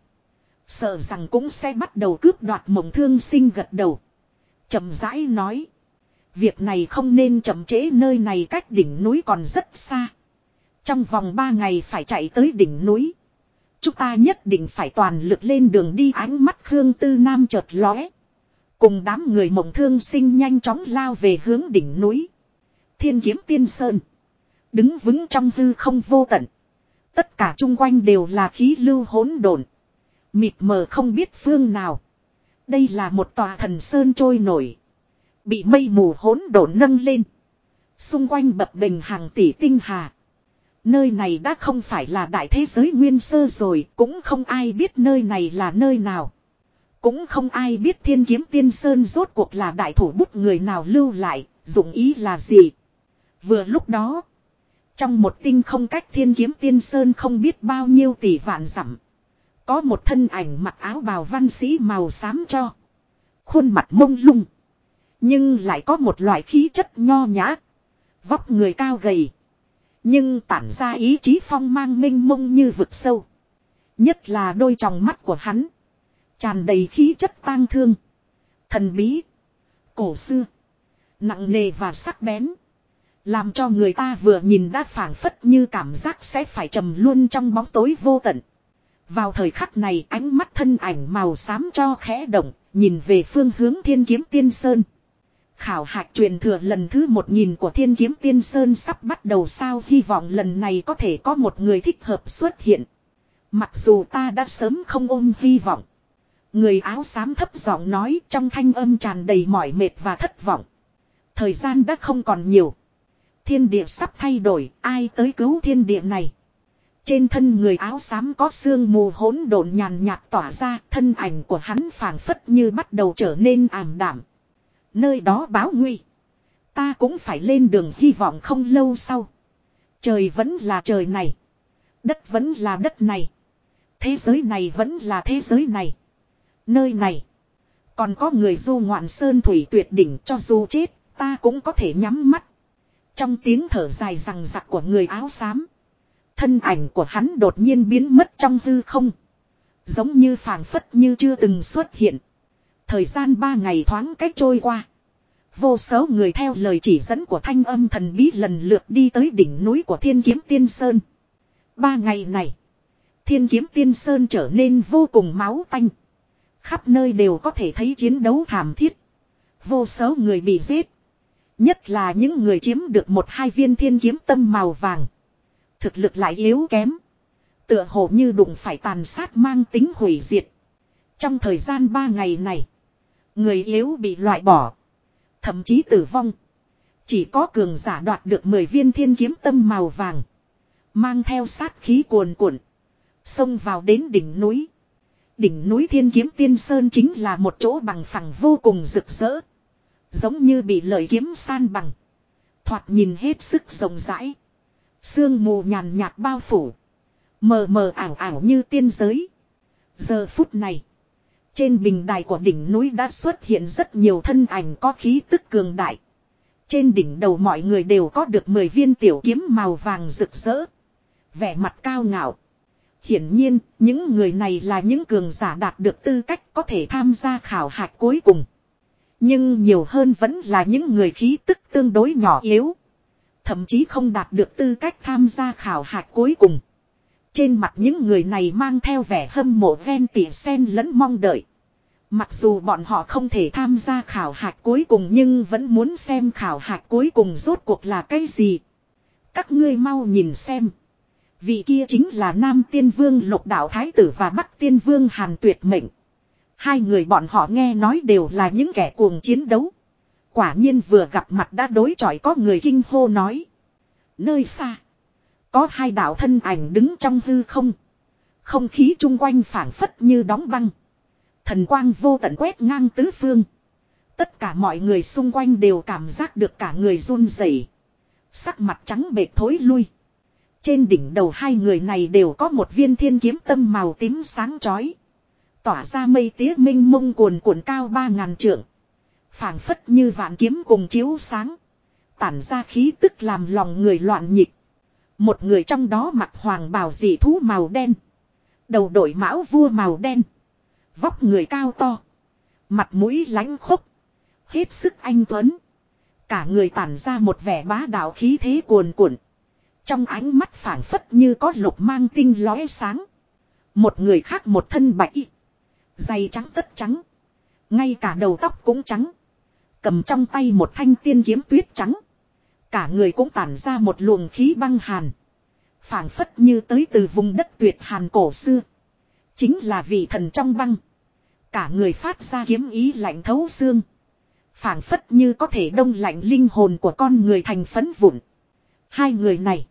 sợ rằng cũng sẽ bắt đầu cướp đoạt. Mộng Thương Sinh gật đầu, chậm rãi nói. Việc này không nên chậm trễ, nơi này cách đỉnh núi còn rất xa. Trong vòng 3 ngày phải chạy tới đỉnh núi. Chúng ta nhất định phải toàn lực lên đường đi. Ánh mắt Khương Tư Nam chợt lóe. Cùng đám người Mộng Thương Sinh nhanh chóng lao về hướng đỉnh núi. Thiên Kiếm Tiên Sơn đứng vững trong hư không vô tận. Tất cả chung quanh đều là khí lưu hỗn độn, mịt mờ không biết phương nào. Đây là một tòa thần sơn trôi nổi, bị mây mù hỗn độn nâng lên. Xung quanh bập bềnh hàng tỷ tinh hà. Nơi này đã không phải là đại thế giới nguyên sơ rồi. Cũng không ai biết nơi này là nơi nào. Cũng không ai biết Thiên Kiếm Tiên Sơn rốt cuộc là đại thủ bút người nào lưu lại, dụng ý là gì. Vừa lúc đó, trong một tinh không cách Thiên Kiếm Tiên Sơn không biết bao nhiêu tỷ vạn dặm, có một thân ảnh mặc áo bào văn sĩ màu xám cho, khuôn mặt mông lung, nhưng lại có một loại khí chất nho nhã. Vóc người cao gầy, nhưng tản ra ý chí phong mang mênh mông như vực sâu. Nhất là đôi tròng mắt của hắn, tràn đầy khí chất tang thương, thần bí, cổ xưa, nặng nề và sắc bén. Làm cho người ta vừa nhìn đã phảng phất như cảm giác sẽ phải trầm luôn trong bóng tối vô tận. Vào thời khắc này, ánh mắt thân ảnh màu xám cho khẽ động, nhìn về phương hướng Thiên Kiếm Tiên Sơn. Khảo hạch truyền thừa lần thứ 1000 của Thiên Kiếm Tiên Sơn sắp bắt đầu sao? Hy vọng lần này có thể có một người thích hợp xuất hiện. Mặc dù ta đã sớm không ôm hy vọng. Người áo xám thấp giọng nói, trong thanh âm tràn đầy mỏi mệt và thất vọng. Thời gian đã không còn nhiều. Thiên địa sắp thay đổi, ai tới cứu thiên địa này? Trên thân người áo xám có sương mù hỗn độn nhàn nhạt tỏa ra, thân ảnh của hắn phảng phất như bắt đầu trở nên ảm đạm. Nơi đó báo nguy, ta cũng phải lên đường. Hy vọng không lâu sau, trời vẫn là trời này, đất vẫn là đất này, thế giới này vẫn là thế giới này. Nơi này còn có người du ngoạn sơn thủy tuyệt đỉnh, cho dù chết ta cũng có thể nhắm mắt. Trong tiếng thở dài rằng rặc của người áo xám, thân ảnh của hắn đột nhiên biến mất trong hư không, giống như phảng phất như chưa từng xuất hiện. Thời gian 3 ngày thoáng cách trôi qua. Vô số người theo lời chỉ dẫn của thanh âm thần bí lần lượt đi tới đỉnh núi của Thiên Kiếm Tiên Sơn. 3 ngày này, Thiên Kiếm Tiên Sơn trở nên vô cùng máu tanh. Khắp nơi đều có thể thấy chiến đấu thảm thiết. Vô số người bị giết. Nhất là những người chiếm được 1-2 viên thiên kiếm tâm màu vàng, thực lực lại yếu kém, tựa hồ như đụng phải tàn sát mang tính hủy diệt. Trong thời gian 3 ngày này, người yếu bị loại bỏ, thậm chí tử vong. Chỉ có cường giả đoạt được 10 viên thiên kiếm tâm màu vàng, mang theo sát khí cuồn cuộn, xông vào đến đỉnh núi. Đỉnh núi Thiên Kiếm Tiên Sơn chính là một chỗ bằng phẳng vô cùng rực rỡ, giống như bị lợi kiếm san bằng, thoạt nhìn hết sức rộng rãi. Sương mù nhàn nhạt bao phủ, Mờ mờ ảo ảo như tiên giới. Giờ phút này. Trên bình đài của đỉnh núi đã xuất hiện rất nhiều thân ảnh có khí tức cường đại. Trên đỉnh đầu mọi người đều có được 10 viên tiểu kiếm màu vàng rực rỡ. Vẻ mặt cao ngạo. Hiển nhiên, những người này là những cường giả đạt được tư cách có thể tham gia khảo hạch cuối cùng. Nhưng nhiều hơn vẫn là những người khí tức tương đối nhỏ yếu. Thậm chí không đạt được tư cách tham gia khảo hạch cuối cùng. Trên mặt những người này mang theo vẻ hâm mộ ven tỉ sen lẫn mong đợi. Mặc dù bọn họ không thể tham gia khảo hạch cuối cùng nhưng vẫn muốn xem khảo hạch cuối cùng rốt cuộc là cái gì. Các ngươi mau nhìn xem. Vị kia chính là Nam Tiên Vương Lục Đạo Thái Tử và Bắc Tiên Vương Hàn Tuyệt Mệnh. Hai người bọn họ nghe nói đều là những kẻ cuồng chiến đấu. Quả nhiên vừa gặp mặt đã đối chọi, có người kinh hô nói. Nơi xa. Có hai đạo thân ảnh đứng trong hư không. Không khí chung quanh phảng phất như đóng băng. Thần quang vô tận quét ngang tứ phương. Tất cả mọi người xung quanh đều cảm giác được cả người run rẩy, sắc mặt trắng bệch thối lui. Trên đỉnh đầu hai người này đều có một viên thiên kiếm tâm màu tím sáng chói. Tỏa ra mây tía minh mông cuồn cuộn cao 3000 trượng. Phảng phất như vạn kiếm cùng chiếu sáng. Tản ra khí tức làm lòng người loạn nhịp. Một người trong đó mặc hoàng bào dị thú màu đen. Đầu đội mão vua màu đen. Vóc người cao to. Mặt mũi lãnh khốc. Hết sức anh tuấn. Cả người tản ra một vẻ bá đạo khí thế cuồn cuộn. Trong ánh mắt phảng phất như có lục mang tinh lóe sáng. Một người khác một thân bạch y. Giày trắng tất trắng. Ngay cả đầu tóc cũng trắng. Cầm trong tay một thanh tiên kiếm tuyết trắng. Cả người cũng tản ra một luồng khí băng hàn. Phảng phất như tới từ vùng đất tuyệt hàn cổ xưa. Chính là vị thần trong băng. Cả người phát ra kiếm ý lạnh thấu xương. Phảng phất như có thể đông lạnh linh hồn của con người thành phấn vụn. Hai người này.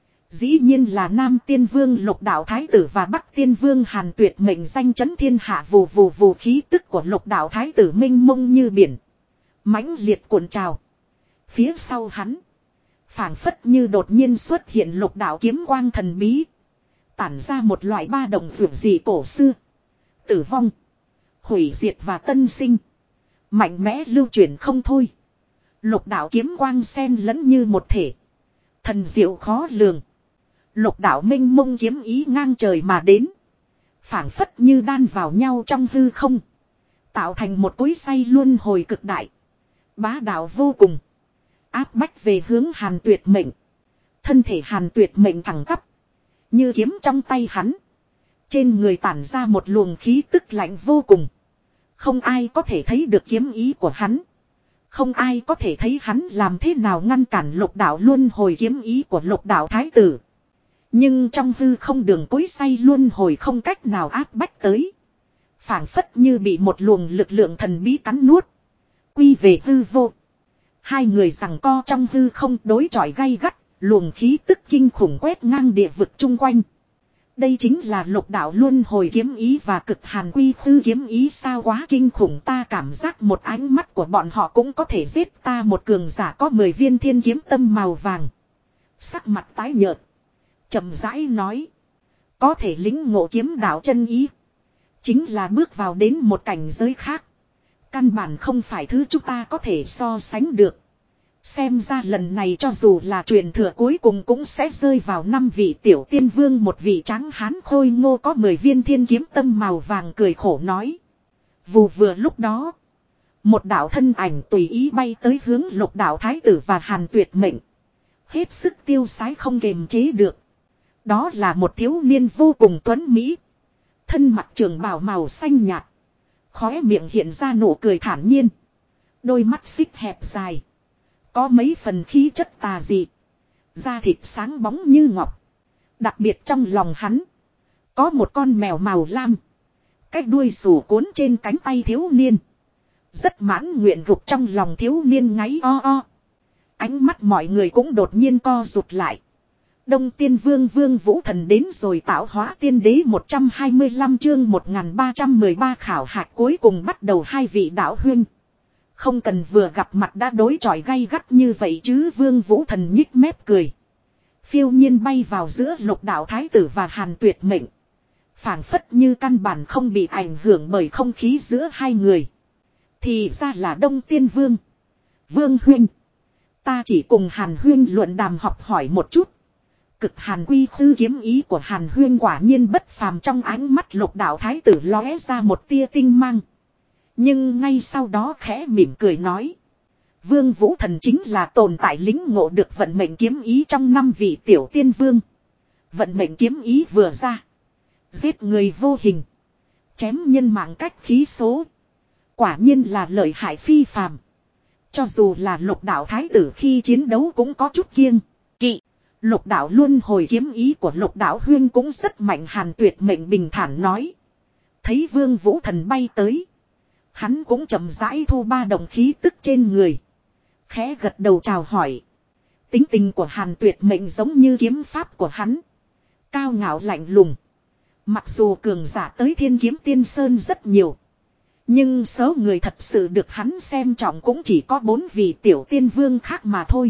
Dĩ nhiên là Nam Tiên Vương Lục Đạo Thái Tử và Bắc Tiên Vương Hàn Tuyệt Mệnh, danh chấn thiên hạ. Vù vù vù, khí tức của Lục Đạo Thái Tử mênh mông như biển. Mãnh liệt cuộn trào. Phía sau hắn. Phảng phất như đột nhiên xuất hiện lục đạo kiếm quang thần bí. Tản ra một loại ba động vượt dị cổ xưa. Tử vong. Hủy diệt và tân sinh. Mạnh mẽ lưu chuyển không thôi. Lục đạo kiếm quang xen lẫn như một thể. Thần diệu khó lường. Lục đạo minh mông kiếm ý ngang trời mà đến. Phảng phất như đan vào nhau trong hư không. Tạo thành một cối xay luân hồi cực đại. Bá đạo vô cùng. Áp bách về hướng Hàn Tuyệt Mệnh. Thân thể Hàn Tuyệt Mệnh thẳng tắp. Như kiếm trong tay hắn. Trên người tản ra một luồng khí tức lạnh vô cùng. Không ai có thể thấy được kiếm ý của hắn. Không ai có thể thấy hắn làm thế nào ngăn cản lục đạo luân hồi kiếm ý của lục đạo thái tử. Nhưng trong hư không đường cối xay luân hồi không cách nào áp bách tới. Phảng phất như bị một luồng lực lượng thần bí cắn nuốt. Quy về hư vô. Hai người giằng co trong hư không đối chọi gay gắt. Luồng khí tức kinh khủng quét ngang địa vực chung quanh. Đây chính là lục đạo luân hồi kiếm ý và cực hàn quy khư kiếm ý, sao quá kinh khủng, ta cảm giác một ánh mắt của bọn họ cũng có thể giết ta. Một cường giả có 10 viên thiên kiếm tâm màu vàng. Sắc mặt tái nhợt. Chậm rãi nói. Có thể lĩnh ngộ kiếm đạo chân ý. Chính là bước vào đến một cảnh giới khác. Căn bản không phải thứ chúng ta có thể so sánh được. Xem ra lần này cho dù là truyền thừa cuối cùng cũng sẽ rơi vào 5 vị tiểu tiên vương. Một vị trắng hán khôi ngô có 10 viên thiên kiếm tâm màu vàng cười khổ nói. Vù vừa lúc đó. Một đạo thân ảnh tùy ý bay tới hướng lục đạo thái tử và Hàn Tuyệt Mệnh. Hết sức tiêu sái không kềm chế được. Đó là một thiếu niên vô cùng tuấn mỹ. Thân mặc trường bào màu xanh nhạt. Khóe miệng hiện ra nụ cười thản nhiên. Đôi mắt xích hẹp dài. Có mấy phần khí chất tà dị. Da thịt sáng bóng như ngọc. Đặc biệt trong lòng hắn. Có một con mèo màu lam. Cái đuôi xù cuốn trên cánh tay thiếu niên. Rất mãn nguyện gục trong lòng thiếu niên ngáy o o. Ánh mắt mọi người cũng đột nhiên co rụt lại. Đông Tiên Vương Vương Vũ Thần đến rồi, tạo hóa tiên đế 125 chương 1313 khảo hạch cuối cùng bắt đầu. Hai vị đạo huynh. Không cần vừa gặp mặt đã đối chọi gay gắt như vậy chứ. Vương Vũ Thần nhích mép cười. Phiêu nhiên bay vào giữa Lục Đạo Thái tử và Hàn Tuyệt Mệnh. Phảng phất như căn bản không bị ảnh hưởng bởi không khí giữa hai người. Thì ra là Đông Tiên Vương. Vương huynh. Ta chỉ cùng Hàn huynh luận đàm học hỏi một chút. Cực Hàn Quy Tư kiếm ý của Hàn huynh quả nhiên bất phàm, trong ánh mắt Lục Đạo Thái tử lóe ra một tia tinh mang. Nhưng ngay sau đó khẽ mỉm cười nói. Vương Vũ Thần chính là tồn tại lĩnh ngộ được vận mệnh kiếm ý trong 5 vị tiểu tiên vương. Vận mệnh kiếm ý vừa ra. Giết người vô hình. Chém nhân mạng cách khí số. Quả nhiên là lợi hại phi phàm. Cho dù là Lục Đạo Thái tử khi chiến đấu cũng có chút kiêng kỵ. Lục Đạo luân hồi kiếm ý của Lục Đạo huyên cũng rất mạnh. Hàn Tuyệt Mệnh bình thản nói. Thấy Vương Vũ Thần bay tới. Hắn cũng chậm rãi thu 3 đồng khí tức trên người. Khẽ gật đầu chào hỏi. Tính tình của Hàn Tuyệt Mệnh giống như kiếm pháp của hắn. Cao ngạo lạnh lùng. Mặc dù cường giả tới Thiên Kiếm Tiên Sơn rất nhiều. Nhưng số người thật sự được hắn xem trọng cũng chỉ có 4 vị tiểu tiên vương khác mà thôi.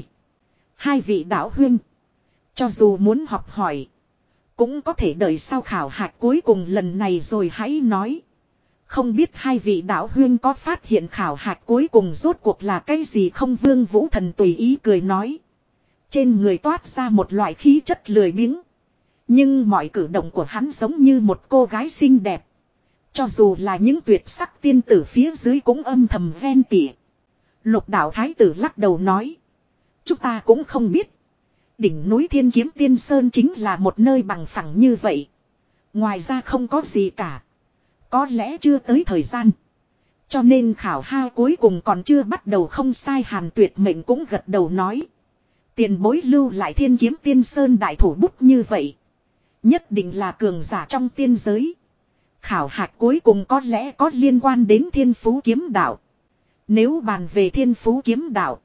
2 vị đạo huynh. Cho dù muốn học hỏi. Cũng có thể đợi sau khảo hạch cuối cùng lần này rồi hãy nói. Không biết 2 vị đạo huynh có phát hiện khảo hạch cuối cùng rốt cuộc là cái gì không? Vương Vũ Thần tùy ý cười nói. Trên người toát ra một loại khí chất lười biếng. Nhưng mọi cử động của hắn giống như một cô gái xinh đẹp. Cho dù là những tuyệt sắc tiên tử phía dưới cũng âm thầm ven tỉa. Lục Đạo Thái tử lắc đầu nói. Chúng ta cũng không biết. Đỉnh núi Thiên Kiếm Tiên Sơn chính là một nơi bằng phẳng như vậy. Ngoài ra không có gì cả. Có lẽ chưa tới thời gian. Cho nên khảo ha cuối cùng còn chưa bắt đầu. Không sai. Hàn Tuyệt Mệnh cũng gật đầu nói. Tiền bối lưu lại Thiên Kiếm Tiên Sơn đại thủ bút như vậy. Nhất định là cường giả trong tiên giới. Khảo hạch cuối cùng có lẽ có liên quan đến Thiên Phú Kiếm Đạo. Nếu bàn về Thiên Phú Kiếm Đạo,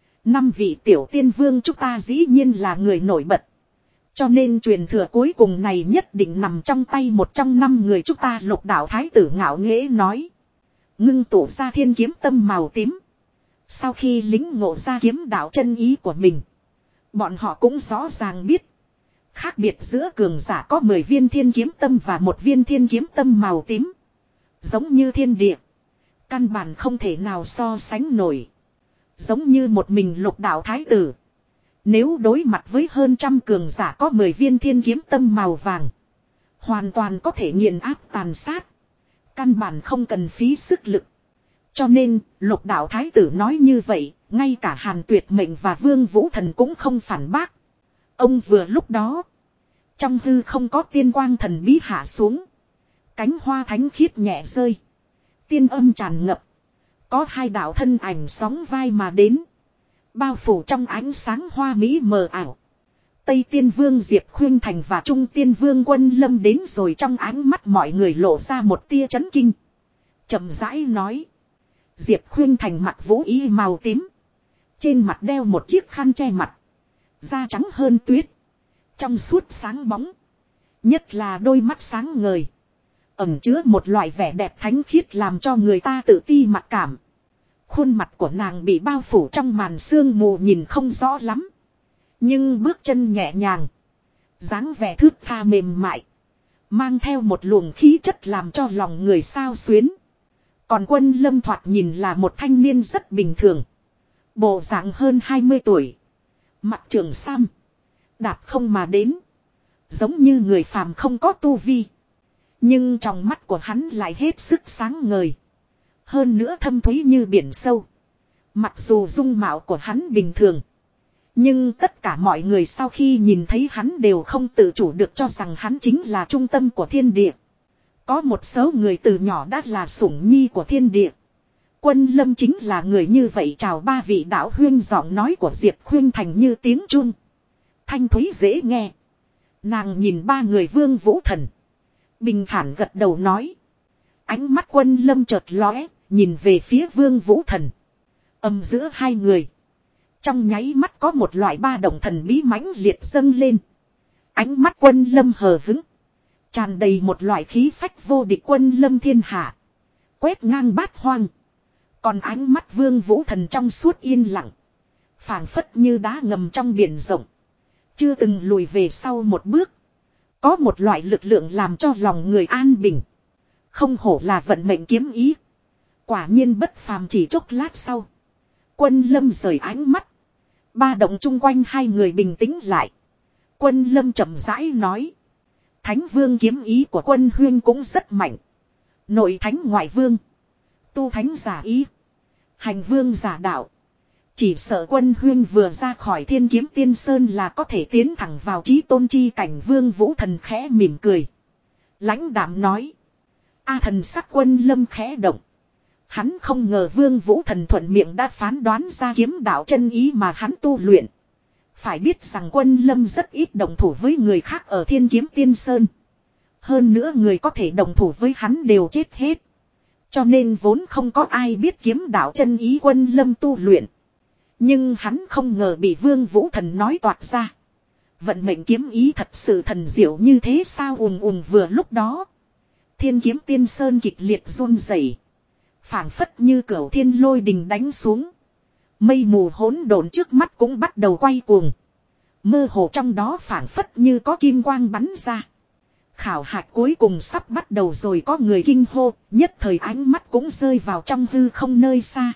5 vị tiểu tiên vương chúng ta dĩ nhiên là người nổi bật. Cho nên truyền thừa cuối cùng này nhất định nằm trong tay một trong 5 người chúng ta. Lục Đạo Thái tử ngạo nghễ nói. Ngưng tụ ra thiên kiếm tâm màu tím. Sau khi lính ngộ ra kiếm đạo chân ý của mình, bọn họ cũng rõ ràng biết. Khác biệt giữa cường giả có 10 viên thiên kiếm tâm và 1 viên thiên kiếm tâm màu tím. Giống như thiên địa. Căn bản không thể nào so sánh nổi. Giống như một mình Lục Đạo Thái tử. Nếu đối mặt với hơn 100 cường giả có 10 viên thiên kiếm tâm màu vàng. Hoàn toàn có thể nghiền áp tàn sát. Căn bản không cần phí sức lực. Cho nên Lục Đạo Thái tử nói như vậy. Ngay cả Hàn Tuyệt Mệnh và Vương Vũ Thần cũng không phản bác. Ông vừa lúc đó. Trong hư không có tiên quang thần bí hạ xuống. Cánh hoa thánh khiết nhẹ rơi. Tiên âm tràn ngập. Có 2 đạo thân ảnh sóng vai mà đến. Bao phủ trong ánh sáng hoa mỹ mờ ảo. Tây Tiên Vương Diệp Khuynh Thành và Trung Tiên Vương Quân Lâm đến rồi. Trong ánh mắt mọi người lộ ra một tia chấn kinh. Chậm rãi nói. Diệp Khuynh Thành mặc vũ y màu tím. Trên mặt đeo một chiếc khăn che mặt. Da trắng hơn tuyết. Trong suốt sáng bóng. Nhất là đôi mắt sáng ngời. Ẩn chứa một loại vẻ đẹp thánh khiết làm cho người ta tự ti mặc cảm. Khuôn mặt của nàng bị bao phủ trong màn sương mù nhìn không rõ lắm. Nhưng bước chân nhẹ nhàng. Dáng vẻ thướt tha mềm mại. Mang theo một luồng khí chất làm cho lòng người xao xuyến. Còn Quân Lâm thoạt nhìn là một thanh niên rất bình thường. Bộ dạng hơn 20 tuổi. Mặc trường sam. Đạp không mà đến. Giống như người phàm không có tu vi. Nhưng trong mắt của hắn lại hết sức sáng ngời. Hơn nữa thâm thúy như biển sâu. Mặc dù dung mạo của hắn bình thường. Nhưng tất cả mọi người sau khi nhìn thấy hắn đều không tự chủ được cho rằng hắn chính là trung tâm của thiên địa. Có một số người từ nhỏ đã là sủng nhi của thiên địa. Quân Lâm chính là người như vậy. Chào 3 vị đạo huynh. Giọng nói của Diệp Khuynh Thành như tiếng chuông. Thanh thúy dễ nghe. Nàng nhìn 3 người Vương Vũ Thần. Bình thản gật đầu nói. Ánh mắt Quân Lâm chợt lóe. Nhìn về phía Vương Vũ Thần. Âm giữa 2 người. Trong nháy mắt có một loại ba động thần bí mãnh liệt dâng lên. Ánh mắt Quân Lâm hờ hững. Tràn đầy một loại khí phách vô địch. Quân Lâm thiên hạ. Quét ngang bát hoang. Còn ánh mắt Vương Vũ Thần trong suốt yên lặng. Phảng phất như đá ngầm trong biển rộng. Chưa từng lùi về sau một bước. Có một loại lực lượng làm cho lòng người an bình. Không hổ là vận mệnh kiếm ý. Quả nhiên bất phàm. Chỉ chốc lát sau. Quân Lâm rời ánh mắt. Ba động chung quanh hai người bình tĩnh lại. Quân Lâm chậm rãi nói. Thánh vương kiếm ý của Quân Huyên cũng rất mạnh. Nội thánh ngoại vương. Tu thánh giả ý. Hành vương giả đạo. Chỉ sợ Quân Huyên vừa ra khỏi Thiên Kiếm Tiên Sơn là có thể tiến thẳng vào chí tôn chi cảnh. Vương Vũ Thần khẽ mỉm cười. Lãnh đạm nói. A thần sắc Quân Lâm khẽ động. Hắn không ngờ Vương Vũ Thần thuận miệng đã phán đoán ra kiếm đạo chân ý mà hắn tu luyện. Phải biết rằng Quân Lâm rất ít đồng thủ với người khác ở Thiên Kiếm Tiên Sơn. Hơn nữa người có thể đồng thủ với hắn đều chết hết. Cho nên vốn không có ai biết kiếm đạo chân ý Quân Lâm tu luyện. Nhưng hắn không ngờ bị Vương Vũ Thần nói toạc ra. Vận mệnh kiếm ý thật sự thần diệu như thế sao? Vừa lúc đó. Thiên Kiếm Tiên Sơn kịch liệt run rẩy, phảng phất như cửu thiên lôi đình đánh xuống. Mây mù hỗn độn trước mắt cũng bắt đầu quay cuồng. Mơ hồ trong đó phảng phất như có kim quang bắn ra. Khảo hạch cuối cùng sắp bắt đầu rồi, có người kinh hô, nhất thời ánh mắt cũng rơi vào trong hư không nơi xa.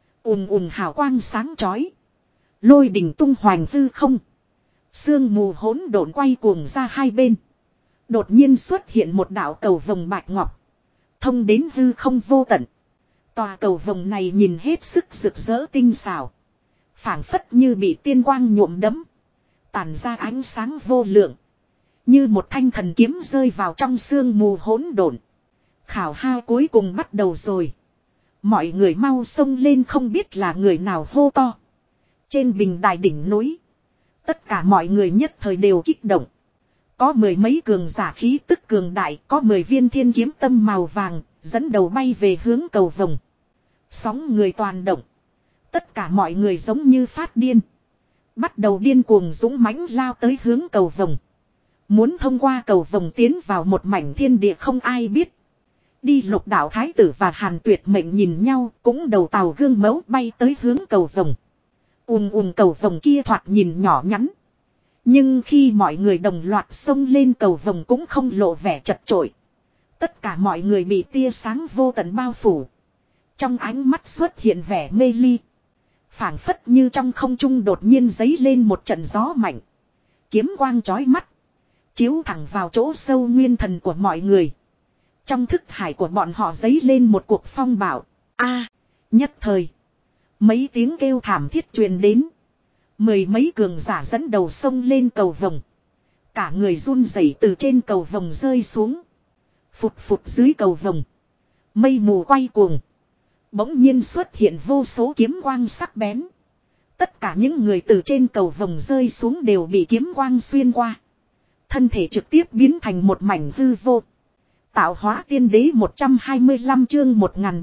Hào quang sáng chói. Lôi đình tung hoành hư không. Sương mù hỗn độn quay cuồng ra hai bên. Đột nhiên xuất hiện một đạo cầu vồng bạch ngọc. Thông đến hư không vô tận. Tòa cầu vồng này nhìn hết sức rực rỡ tinh xảo. Phảng phất như bị tiên quang nhuộm đẫm. Tản ra ánh sáng vô lượng. Như một thanh thần kiếm rơi vào trong sương mù hỗn độn. Khảo hao cuối cùng bắt đầu rồi. Mọi người mau xông lên, không biết là người nào hô to. Trên bình đài đỉnh núi. Tất cả mọi người nhất thời đều kích động. Có mười mấy cường giả khí tức cường đại, có 10 viên thiên kiếm tâm màu vàng, dẫn đầu bay về hướng cầu vồng. Sóng người toàn động. Tất cả mọi người giống như phát điên. Bắt đầu điên cuồng dũng mãnh lao tới hướng cầu vồng. Muốn thông qua cầu vồng tiến vào một mảnh thiên địa không ai biết. Đi Lục Đạo Thái Tử và Hàn Tuyệt Mệnh nhìn nhau, cũng đầu tàu gương mẫu bay tới hướng cầu vồng. Cầu vồng kia thoạt nhìn nhỏ nhắn. Nhưng khi mọi người đồng loạt xông lên cầu vồng cũng không lộ vẻ chật chội. Tất cả mọi người bị tia sáng vô tận bao phủ. Trong ánh mắt xuất hiện vẻ mê ly. Phảng phất như trong không trung đột nhiên giấy lên một trận gió mạnh. Kiếm quang chói mắt. Chiếu thẳng vào chỗ sâu nguyên thần của mọi người. Trong thức hải của bọn họ giấy lên một cuộc phong bạo. Nhất thời. Mấy tiếng kêu thảm thiết truyền đến. 10 mấy cường giả dẫn đầu sông lên cầu vồng. Cả người run rẩy từ trên cầu vồng rơi xuống. Phụt phụt dưới cầu vồng. Mây mù quay cuồng. Bỗng nhiên xuất hiện vô số kiếm quang sắc bén. Tất cả những người từ trên cầu vồng rơi xuống đều bị kiếm quang xuyên qua. Thân thể trực tiếp biến thành một mảnh hư vô. Tạo hóa tiên đế 125 chương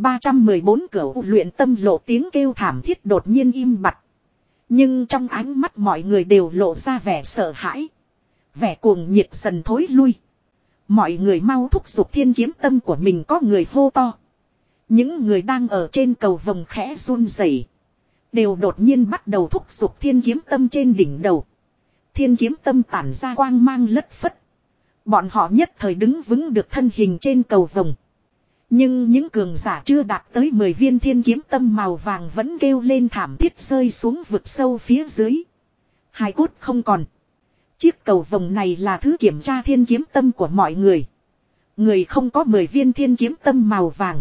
1314 cửu luyện tâm lộ, tiếng kêu thảm thiết đột nhiên im bặt. Nhưng trong ánh mắt mọi người đều lộ ra vẻ sợ hãi. Vẻ cuồng nhiệt dần thối lui. Mọi người mau thúc giục thiên kiếm tâm của mình, có người hô to. Những người đang ở trên cầu vồng khẽ run rẩy, đều đột nhiên bắt đầu thúc giục thiên kiếm tâm trên đỉnh đầu. Thiên kiếm tâm tản ra quang mang lất phất. Bọn họ nhất thời đứng vững được thân hình trên cầu vồng. Nhưng những cường giả chưa đạt tới 10 viên thiên kiếm tâm màu vàng vẫn kêu lên thảm thiết rơi xuống vực sâu phía dưới. Hài cốt không còn. Chiếc cầu vồng này là thứ kiểm tra thiên kiếm tâm của mọi người. Người không có 10 viên thiên kiếm tâm màu vàng,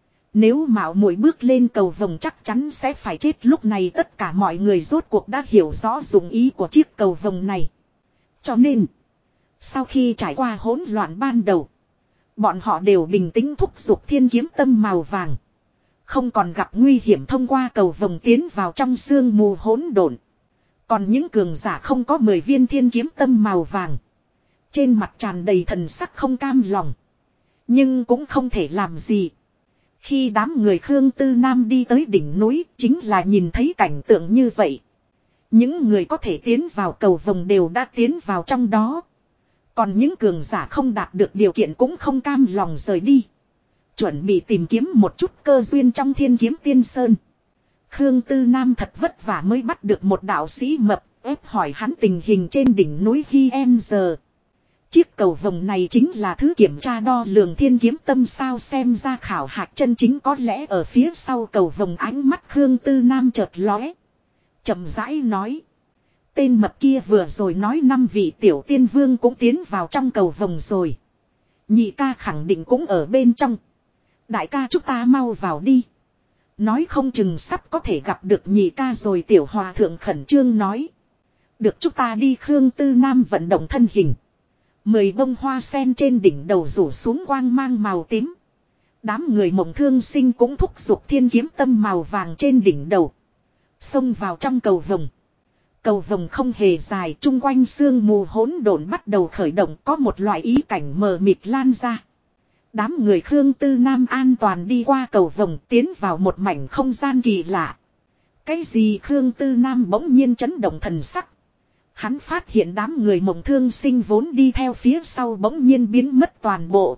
nếu mạo muội bước lên cầu vồng chắc chắn sẽ phải chết. Lúc này tất cả mọi người rốt cuộc đã hiểu rõ dụng ý của chiếc cầu vồng này. Cho nên, sau khi trải qua hỗn loạn ban đầu, bọn họ đều bình tĩnh thúc giục thiên kiếm tâm màu vàng. Không còn gặp nguy hiểm thông qua cầu vồng tiến vào trong sương mù hỗn độn. Còn những cường giả không có 10 viên thiên kiếm tâm màu vàng, trên mặt tràn đầy thần sắc không cam lòng. Nhưng cũng không thể làm gì. Khi đám người Khương Tư Nam đi tới đỉnh núi, chính là nhìn thấy cảnh tượng như vậy. Những người có thể tiến vào cầu vồng đều đã tiến vào trong đó. Còn những cường giả không đạt được điều kiện cũng không cam lòng rời đi, chuẩn bị tìm kiếm một chút cơ duyên trong Thiên Kiếm Tiên Sơn. Khương Tư Nam thật vất vả mới bắt được một đạo sĩ mập, ép hỏi hắn tình hình trên đỉnh núi Hienz. Chiếc cầu vồng này chính là thứ kiểm tra đo lường thiên kiếm tâm sao, xem ra khảo hạch chân chính có lẽ ở phía sau cầu vồng. Ánh mắt Khương Tư Nam chợt lóe. Chậm rãi nói. Tên mập kia vừa rồi nói 5 vị tiểu tiên vương cũng tiến vào trong cầu vồng rồi. Nhị ca khẳng định cũng ở bên trong. Đại ca chúng ta mau vào đi. Nói không chừng sắp có thể gặp được nhị ca rồi. Tiểu hòa thượng khẩn trương nói. Được, chúng ta đi. Khương Tư Nam vận động thân hình. 10 bông hoa sen trên đỉnh đầu rủ xuống quang mang màu tím. Đám người Mộng Thương Sinh cũng thúc giục thiên kiếm tâm màu vàng trên đỉnh đầu. Xông vào trong cầu vồng. Cầu vồng không hề dài, chung quanh sương mù hỗn độn bắt đầu khởi động, có một loại ý cảnh mờ mịt lan ra. Đám người Khương Tư Nam an toàn đi qua cầu vồng, tiến vào một mảnh không gian kỳ lạ. Cái gì? Khương Tư Nam bỗng nhiên chấn động thần sắc. Hắn phát hiện đám người Mộng Thương Sinh vốn đi theo phía sau bỗng nhiên biến mất toàn bộ.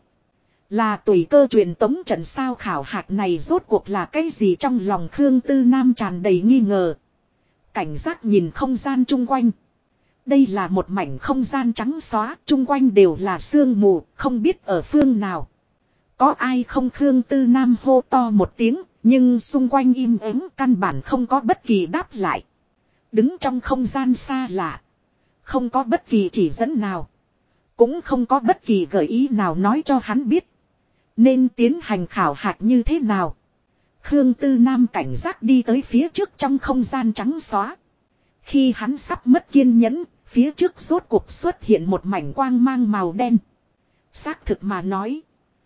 Là tùy cơ truyền tống trận sao? Khảo hạch này rốt cuộc là cái gì? Trong lòng Khương Tư Nam tràn đầy nghi ngờ. Cảnh giác nhìn không gian chung quanh. Đây là một mảnh không gian trắng xóa, chung quanh đều là sương mù, không biết ở phương nào. Có ai không? Khương Tư Nam hô to một tiếng, nhưng xung quanh im ắng, căn bản không có bất kỳ đáp lại. Đứng trong không gian xa lạ, không có bất kỳ chỉ dẫn nào, cũng không có bất kỳ gợi ý nào nói cho hắn biết nên tiến hành khảo hạch như thế nào. Khương Tư Nam cảnh giác đi tới phía trước trong không gian trắng xóa. Khi hắn sắp mất kiên nhẫn, phía trước rốt cuộc xuất hiện một mảnh quang mang màu đen. Xác thực mà nói,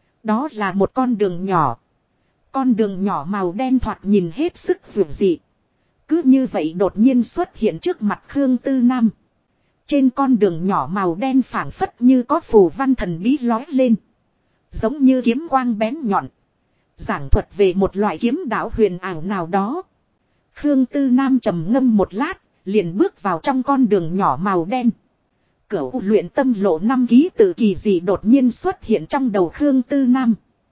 đó là một con đường nhỏ. Con đường nhỏ màu đen thoạt nhìn hết sức dịu dị. Cứ như vậy đột nhiên xuất hiện trước mặt Khương Tư Nam. Trên con đường nhỏ màu đen phảng phất như có phù văn thần bí lói lên. Giống như kiếm quang bén nhọn. Giảng thuật về một loại kiếm đạo huyền ảo nào đó. Khương Tư Nam trầm ngâm một lát, liền bước vào trong con đường nhỏ màu đen. Cửu luyện tâm lộ 5 ký tự kỳ dị đột nhiên xuất hiện trong đầu Khương Tư Nam.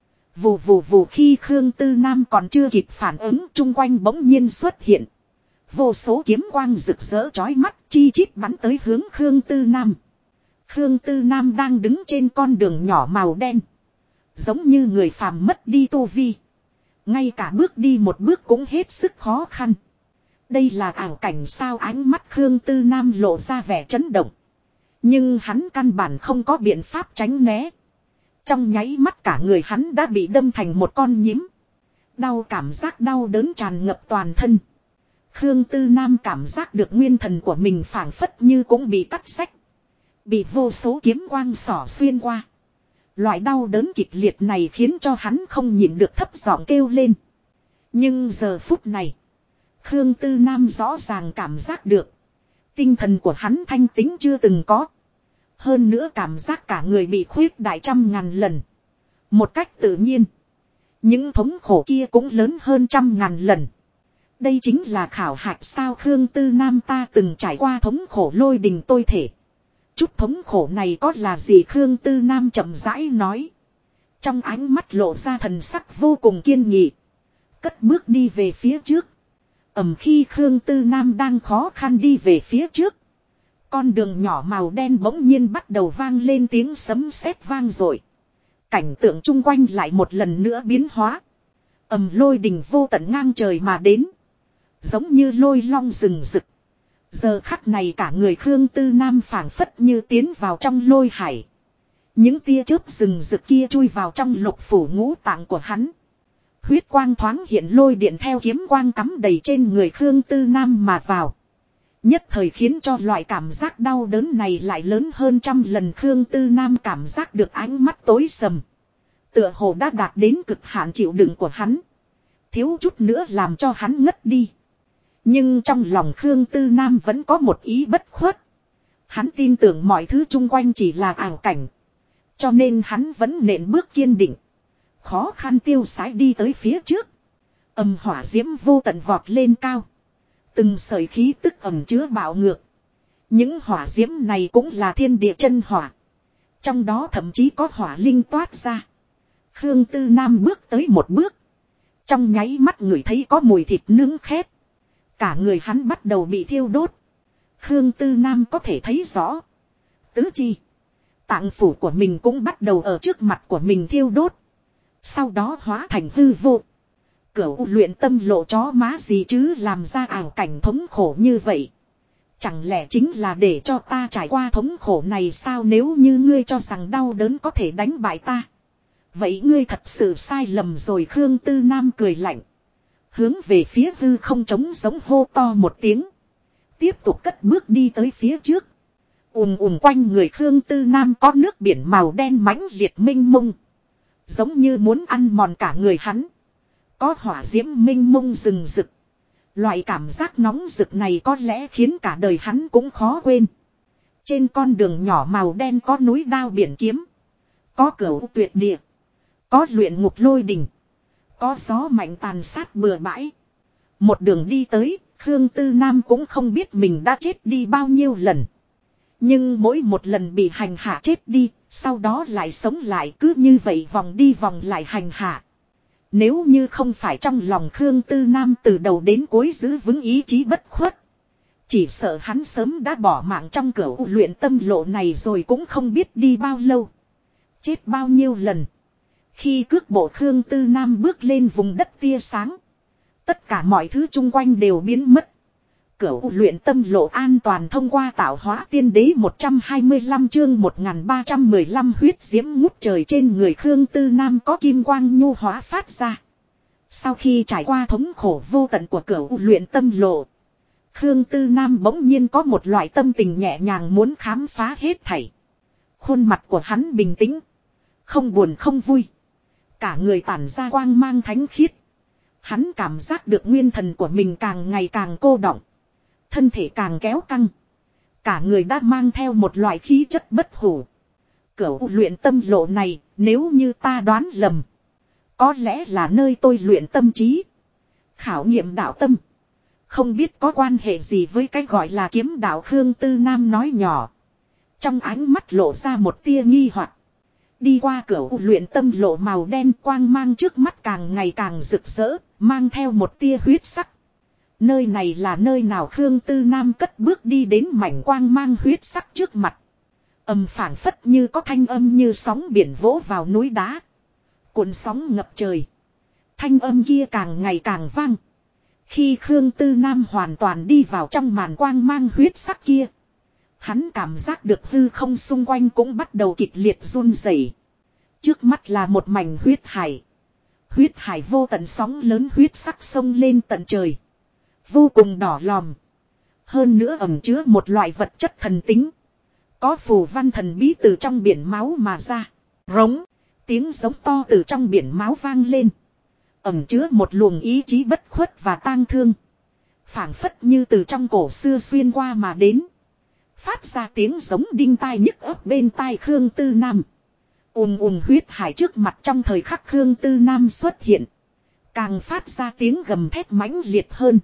Vù vù vù, khi Khương Tư Nam còn chưa kịp phản ứng, chung quanh bỗng nhiên xuất hiện. Vô số kiếm quang rực rỡ chói mắt chi chít bắn tới hướng Khương Tư Nam. Khương Tư Nam đang đứng trên con đường nhỏ màu đen. Giống như người phàm mất đi tu vi. Ngay cả bước đi một bước cũng hết sức khó khăn. Đây là ảo cảnh sao? Ánh mắt Khương Tư Nam lộ ra vẻ chấn động. Nhưng hắn căn bản không có biện pháp tránh né. Trong nháy mắt cả người hắn đã bị đâm thành một con nhím. Cảm giác đau đớn tràn ngập toàn thân. Khương Tư Nam cảm giác được nguyên thần của mình phảng phất như cũng bị cắt xách. Bị vô số kiếm quang xỏ xuyên qua. Loại đau đớn kịch liệt này khiến cho hắn không nhịn được thấp giọng kêu lên. Nhưng giờ phút này, Khương Tư Nam rõ ràng cảm giác được. Tinh thần của hắn thanh tính chưa từng có. Hơn nữa cảm giác cả người bị khuyết đại 100.000 lần. Một cách tự nhiên. Những thống khổ kia cũng lớn hơn 100.000 lần. Đây chính là khảo hạch sao? Khương Tư Nam ta từng trải qua thống khổ lôi đình tôi thể. Chút thống khổ này có là gì? Khương Tư Nam chậm rãi nói. Trong ánh mắt lộ ra thần sắc vô cùng kiên nghị. Cất bước đi về phía trước. Khi Khương Tư Nam đang khó khăn đi về phía trước. Con đường nhỏ màu đen bỗng nhiên bắt đầu vang lên tiếng sấm sét vang dội. Cảnh tượng chung quanh lại một lần nữa biến hóa. Lôi đình vô tận ngang trời mà đến. Giống như lôi long rừng rực. Giờ khắc này cả người Khương Tư Nam phảng phất như tiến vào trong lôi hải. Những tia chớp rừng rực kia chui vào trong lục phủ ngũ tạng của hắn. Huyết quang thoáng hiện, lôi điện theo kiếm quang cắm đầy trên người Khương Tư Nam mà vào. Nhất thời khiến cho loại cảm giác đau đớn này lại lớn hơn 100 lần. Khương Tư Nam cảm giác được ánh mắt tối sầm. Tựa hồ đã đạt đến cực hạn chịu đựng của hắn. Thiếu chút nữa làm cho hắn ngất đi. Nhưng trong lòng Khương Tư Nam vẫn có một ý bất khuất. Hắn tin tưởng mọi thứ chung quanh chỉ là ảo cảnh. Cho nên hắn vẫn nện bước kiên định. Khó khăn tiêu sái đi tới phía trước. Hỏa diễm vô tận vọt lên cao. Từng sợi khí tức ẩm chứa bạo ngược. Những hỏa diễm này cũng là thiên địa chân hỏa. Trong đó thậm chí có hỏa linh toát ra. Khương Tư Nam bước tới một bước. Trong nháy mắt ngửi thấy có mùi thịt nướng khét. Cả người hắn bắt đầu bị thiêu đốt. Khương Tư Nam có thể thấy rõ. Tứ chi. Tạng phủ của mình cũng bắt đầu ở trước mặt của mình thiêu đốt. Sau đó hóa thành hư vô. Cửu luyện tâm lộ chó má gì chứ làm ra ảo cảnh thống khổ như vậy. Chẳng lẽ chính là để cho ta trải qua thống khổ này sao, nếu như ngươi cho rằng đau đớn có thể đánh bại ta. Vậy ngươi thật sự sai lầm rồi. Khương Tư Nam cười lạnh. Hướng về phía hư không trống giống hô to một tiếng. Tiếp tục cất bước đi tới phía trước. Quanh người Khương Tư Nam có nước biển màu đen mãnh liệt mênh mông. Giống như muốn ăn mòn cả người hắn. Có hỏa diễm mênh mông rừng rực. Loại cảm giác nóng rực này có lẽ khiến cả đời hắn cũng khó quên. Trên con đường nhỏ màu đen có núi đao biển kiếm. Có cửu tuyệt địa. Có luyện ngục lôi đình. Có gió mạnh tàn sát bừa bãi. Một đường đi tới, Khương Tư Nam cũng không biết mình đã chết đi bao nhiêu lần. Nhưng mỗi một lần bị hành hạ chết đi, sau đó lại sống lại, cứ như vậy vòng đi vòng lại hành hạ. Nếu như không phải trong lòng Khương Tư Nam từ đầu đến cuối giữ vững ý chí bất khuất. Chỉ sợ hắn sớm đã bỏ mạng trong cửu luyện tâm lộ này rồi cũng không biết đi bao lâu. Chết bao nhiêu lần. Khi cước bộ Khương Tư Nam bước lên vùng đất tia sáng. Tất cả mọi thứ chung quanh đều biến mất. Cửu luyện tâm lộ an toàn thông qua tạo hóa tiên đế 125 chương 1315 huyết diễm ngút trời. Trên người Khương Tư Nam có kim quang nhu hóa phát ra. Sau khi trải qua thống khổ vô tận của cửu luyện tâm lộ, Khương Tư Nam bỗng nhiên có một loại tâm tình nhẹ nhàng muốn khám phá hết thảy. Khuôn mặt của hắn bình tĩnh, không buồn không vui. Cả người tản ra quang mang thánh khiết. Hắn cảm giác được nguyên thần của mình càng ngày càng cô đọng. Thân thể càng kéo căng. Cả người đã mang theo một loại khí chất bất hủ. Cửu luyện tâm lộ này, nếu như ta đoán lầm, có lẽ là nơi tôi luyện tâm trí, khảo nghiệm đạo tâm. Không biết có quan hệ gì với cái gọi là kiếm đạo. Khương Tư Nam nói nhỏ. Trong ánh mắt lộ ra một tia nghi hoặc. Đi qua cửu luyện tâm lộ màu đen, quang mang trước mắt càng ngày càng rực rỡ, mang theo một tia huyết sắc. Nơi này là nơi nào? Khương Tư Nam cất bước đi đến mảnh quang mang huyết sắc trước mặt. Phảng phất như có thanh âm như sóng biển vỗ vào núi đá. Cuộn sóng ngập trời. Thanh âm kia càng ngày càng vang. Khi Khương Tư Nam hoàn toàn đi vào trong màn quang mang huyết sắc kia, hắn cảm giác được hư không xung quanh cũng bắt đầu kịch liệt run rẩy. Trước mắt là một mảnh huyết hải. Huyết hải vô tận, sóng lớn huyết sắc sông lên tận trời. Vô cùng đỏ lòm. Hơn nữa ẩn chứa một loại vật chất thần tính. Có phù văn thần bí từ trong biển máu mà ra. Rống. Tiếng giống to từ trong biển máu vang lên. Ẩn chứa một luồng ý chí bất khuất và tang thương. Phảng phất như từ trong cổ xưa xuyên qua mà đến. Phát ra tiếng giống đinh tai nhức ấp bên tai Khương Tư Nam. Huyết hải trước mặt trong thời khắc Khương Tư Nam xuất hiện. Càng phát ra tiếng gầm thét mãnh liệt hơn.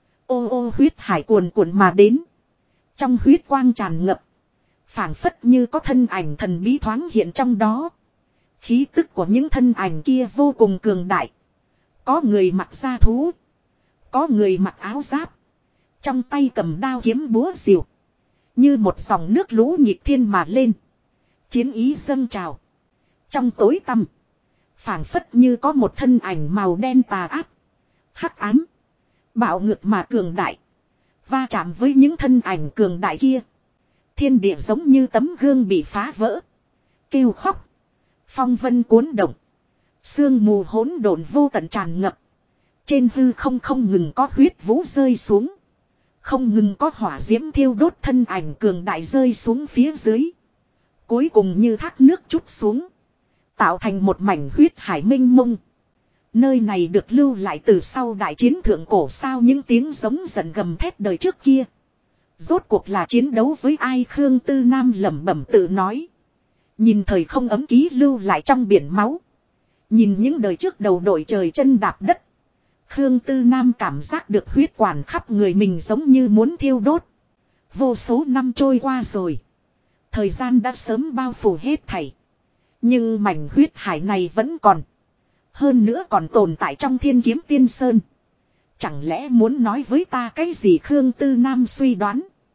Huyết hải cuồn cuộn mà đến. Trong huyết quang tràn ngập. Phảng phất như có thân ảnh thần bí thoáng hiện trong đó. Khí tức của những thân ảnh kia vô cùng cường đại. Có người mặc da thú. Có người mặc áo giáp. Trong tay cầm đao kiếm búa rìu. Như một dòng nước lũ nhịp thiên mà lên. Chiến ý dâng trào. Trong tối tăm, phảng phất như có một thân ảnh màu đen tà ác, hắc ám, bạo ngược mà cường đại. Va chạm với những thân ảnh cường đại kia, thiên địa giống như tấm gương bị phá vỡ. Kêu khóc. Phong vân cuốn động. Sương mù hỗn độn vô tận tràn ngập. Trên hư không ngừng có huyết vũ rơi xuống. Không ngừng có hỏa diễm thiêu đốt, thân ảnh cường đại rơi xuống phía dưới. Cuối cùng như thác nước trút xuống. Tạo thành một mảnh huyết hải minh mông. Nơi này được lưu lại từ sau đại chiến thượng cổ sao, những tiếng giống giận gầm thét đời trước kia. Rốt cuộc là chiến đấu với ai? Khương Tư Nam lẩm bẩm tự nói. Nhìn thời không ấm ký lưu lại trong biển máu. Nhìn những đời trước đầu đội trời chân đạp đất. Khương Tư Nam cảm giác được huyết quản khắp người mình giống như muốn thiêu đốt. Vô số năm trôi qua rồi. Thời gian đã sớm bao phủ hết thảy. Nhưng mảnh huyết hải này vẫn còn. Hơn nữa còn tồn tại trong Thiên Kiếm Tiên Sơn. Chẳng lẽ muốn nói với ta cái gì? Khương Tư Nam suy đoán.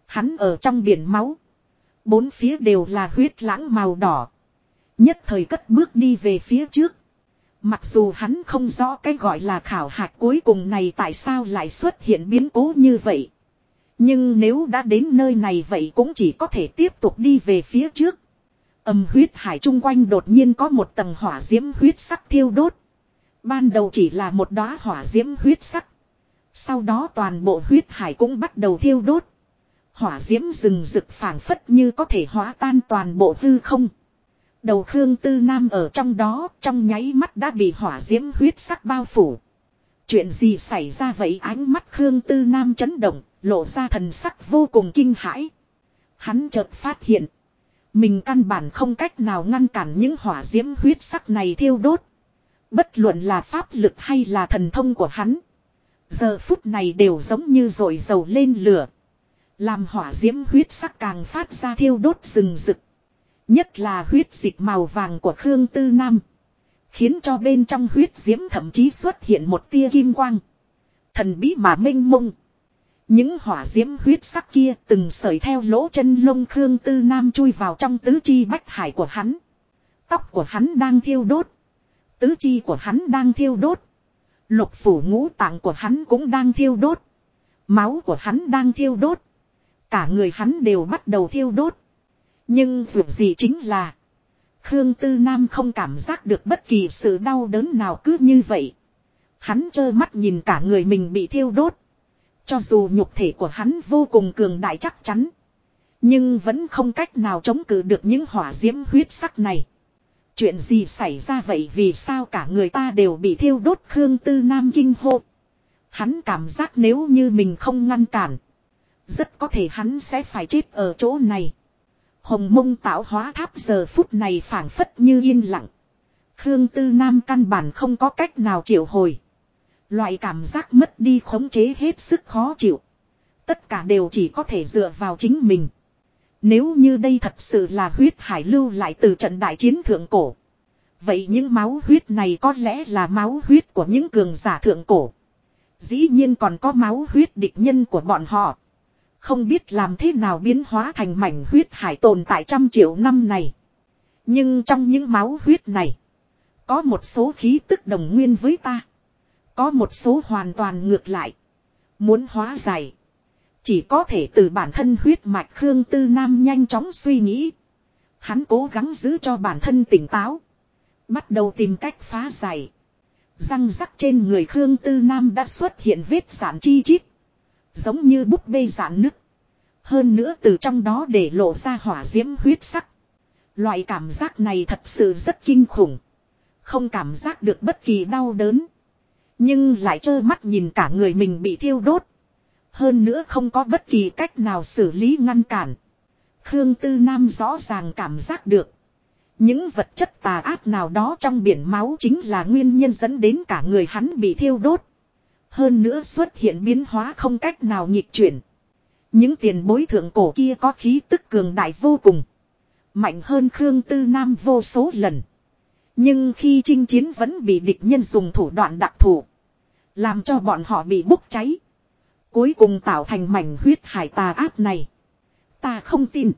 Hắn ở trong biển máu. Bốn phía đều là huyết lãng màu đỏ. Nhất thời cất bước đi về phía trước. Mặc dù hắn không rõ cái gọi là khảo hạch cuối cùng này tại sao lại xuất hiện biến cố như vậy. Nhưng nếu đã đến nơi này vậy cũng chỉ có thể tiếp tục đi về phía trước. Huyết hải chung quanh đột nhiên có một tầng hỏa diễm huyết sắc thiêu đốt. Ban đầu chỉ là một đóa hỏa diễm huyết sắc. Sau đó toàn bộ huyết hải cũng bắt đầu thiêu đốt. Hỏa diễm rừng rực phảng phất như có thể hóa tan toàn bộ hư không. Đầu Khương Tư Nam ở trong đó trong nháy mắt đã bị hỏa diễm huyết sắc bao phủ. Chuyện gì xảy ra vậy? Ánh mắt Khương Tư Nam chấn động, lộ ra thần sắc vô cùng kinh hãi. Hắn chợt phát hiện. Mình căn bản không cách nào ngăn cản những hỏa diễm huyết sắc này thiêu đốt. Bất luận là pháp lực hay là thần thông của hắn. Giờ phút này đều giống như dội dầu lên lửa. Làm hỏa diễm huyết sắc càng phát ra thiêu đốt rừng rực. Nhất là huyết dịch màu vàng của Khương Tư Nam. Khiến cho bên trong huyết diễm thậm chí xuất hiện một tia kim quang. Thần bí mà mênh mông. Những hỏa diễm huyết sắc kia từng sợi theo lỗ chân lông Khương Tư Nam chui vào trong tứ chi bách hải của hắn. Tóc của hắn đang thiêu đốt. Tứ chi của hắn đang thiêu đốt. Lục phủ ngũ tạng của hắn cũng đang thiêu đốt. Máu của hắn đang thiêu đốt. Cả người hắn đều bắt đầu thiêu đốt. Nhưng dù gì chính là Khương Tư Nam không cảm giác được bất kỳ sự đau đớn nào cứ như vậy. Hắn trơ mắt nhìn cả người mình bị thiêu đốt. Cho dù nhục thể của hắn vô cùng cường đại chắc chắn. Nhưng vẫn không cách nào chống cự được những hỏa diễm huyết sắc này. Chuyện gì xảy ra vậy? Vì sao cả người ta đều bị thiêu đốt? Khương Tư Nam kinh hô. Hắn cảm giác nếu như mình không ngăn cản. Rất có thể hắn sẽ phải chết ở chỗ này. Hồng Mông Tạo Hóa Tháp giờ phút này phảng phất như yên lặng. Khương Tư Nam căn bản không có cách nào triệu hồi. Loại cảm giác mất đi khống chế hết sức khó chịu. Tất cả đều chỉ có thể dựa vào chính mình. Nếu như đây thật sự là huyết hải lưu lại từ trận đại chiến thượng cổ. Vậy những máu huyết này có lẽ là máu huyết của những cường giả thượng cổ. Dĩ nhiên còn có máu huyết địch nhân của bọn họ. Không biết làm thế nào biến hóa thành mảnh huyết hải tồn tại trăm triệu năm này. Nhưng trong những máu huyết này. Có một số khí tức đồng nguyên với ta. Có một số hoàn toàn ngược lại. Muốn hóa giải. Chỉ có thể từ bản thân huyết mạch Khương Tư Nam nhanh chóng suy nghĩ. Hắn cố gắng giữ cho bản thân tỉnh táo. Bắt đầu tìm cách phá giải. Răng rắc trên người Khương Tư Nam đã xuất hiện vết giãn chi chít. Giống như búp bê giãn nứt. Hơn nữa từ trong đó để lộ ra hỏa diễm huyết sắc. Loại cảm giác này thật sự rất kinh khủng. Không cảm giác được bất kỳ đau đớn. Nhưng lại trơ mắt nhìn cả người mình bị thiêu đốt. Hơn nữa không có bất kỳ cách nào xử lý ngăn cản. Khương Tư Nam rõ ràng cảm giác được. Những vật chất tà ác nào đó trong biển máu chính là nguyên nhân dẫn đến cả người hắn bị thiêu đốt. Hơn nữa xuất hiện biến hóa không cách nào nghịch chuyển. Những tiền bối thượng cổ kia có khí tức cường đại vô cùng. Mạnh hơn Khương Tư Nam vô số lần. Nhưng khi chinh chiến vẫn bị địch nhân dùng thủ đoạn đặc thù. Làm cho bọn họ bị bốc cháy. Cuối cùng tạo thành mảnh huyết hải tà ác này. Ta không tin.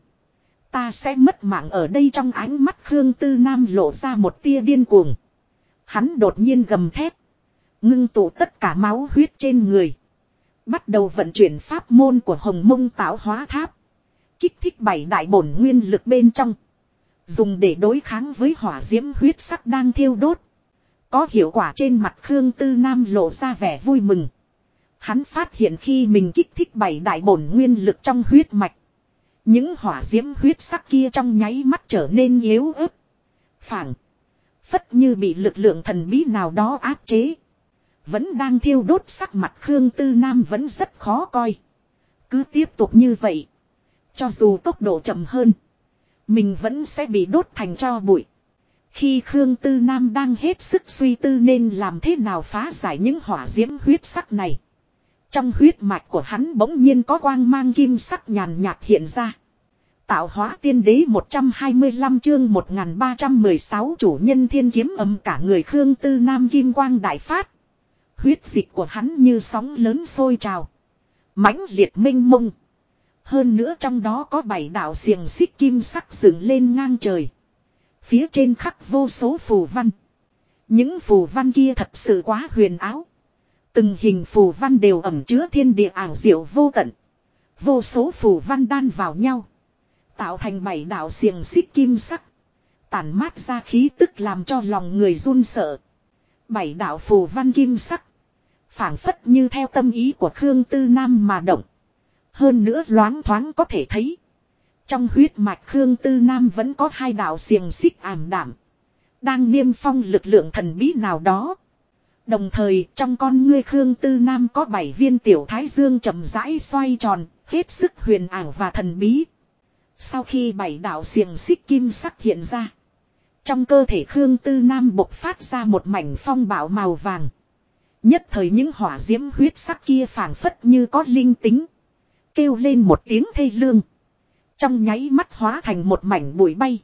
Ta sẽ mất mạng ở đây. Trong ánh mắt Khương Tư Nam lộ ra một tia điên cuồng. Hắn đột nhiên gầm thét. Ngưng tụ tất cả máu huyết trên người. Bắt đầu vận chuyển pháp môn của Hồng Mông Tạo Hóa Tháp. Kích thích bảy đại bổn nguyên lực bên trong. Dùng để đối kháng với hỏa diễm huyết sắc đang thiêu đốt. Có hiệu quả trên mặt Khương Tư Nam lộ ra vẻ vui mừng. Hắn phát hiện khi mình kích thích bảy đại bổn nguyên lực trong huyết mạch. Những hỏa diễm huyết sắc kia trong nháy mắt trở nên yếu ớt. Phảng phất như bị lực lượng thần bí nào đó áp chế. Vẫn đang thiêu đốt sắc mặt Khương Tư Nam vẫn rất khó coi. Cứ tiếp tục như vậy. Cho dù tốc độ chậm hơn. Mình vẫn sẽ bị đốt thành tro bụi. Khi Khương Tư Nam đang hết sức suy tư nên làm thế nào phá giải những hỏa diễm huyết sắc này. Trong huyết mạch của hắn bỗng nhiên có quang mang kim sắc nhàn nhạt hiện ra. Tạo hóa tiên đế 125 chương 1316 chủ nhân thiên kiếm âm cả người Khương Tư Nam kim quang đại phát. Huyết dịch của hắn như sóng lớn sôi trào. Mãnh liệt mênh mông. Hơn nữa trong đó có 7 đạo xiềng xích kim sắc dựng lên ngang trời. Phía trên khắc vô số phù văn. Những phù văn kia thật sự quá huyền ảo. Từng hình phù văn đều ẩn chứa thiên địa ảo diệu vô tận. Vô số phù văn đan vào nhau. Tạo thành 7 đạo xiềng xích kim sắc. Tản mát ra khí tức làm cho lòng người run sợ. 7 đạo phù văn kim sắc. Phảng phất như theo tâm ý của Khương Tư Nam mà động. Hơn nữa loáng thoáng có thể thấy. Trong huyết mạch Khương Tư Nam vẫn có 2 đạo xiềng xích ảm đạm. Đang niêm phong lực lượng thần bí nào đó. Đồng thời trong con ngươi Khương Tư Nam có 7 viên tiểu thái dương chậm rãi xoay tròn. Hết sức huyền ảo và thần bí. Sau khi 7 đạo xiềng xích kim sắc hiện ra. Trong cơ thể Khương Tư Nam bộc phát ra một mảnh phong bạo màu vàng. Nhất thời những hỏa diễm huyết sắc kia phảng phất như có linh tính. Kêu lên một tiếng thê lương. Trong nháy mắt hóa thành một mảnh bụi bay.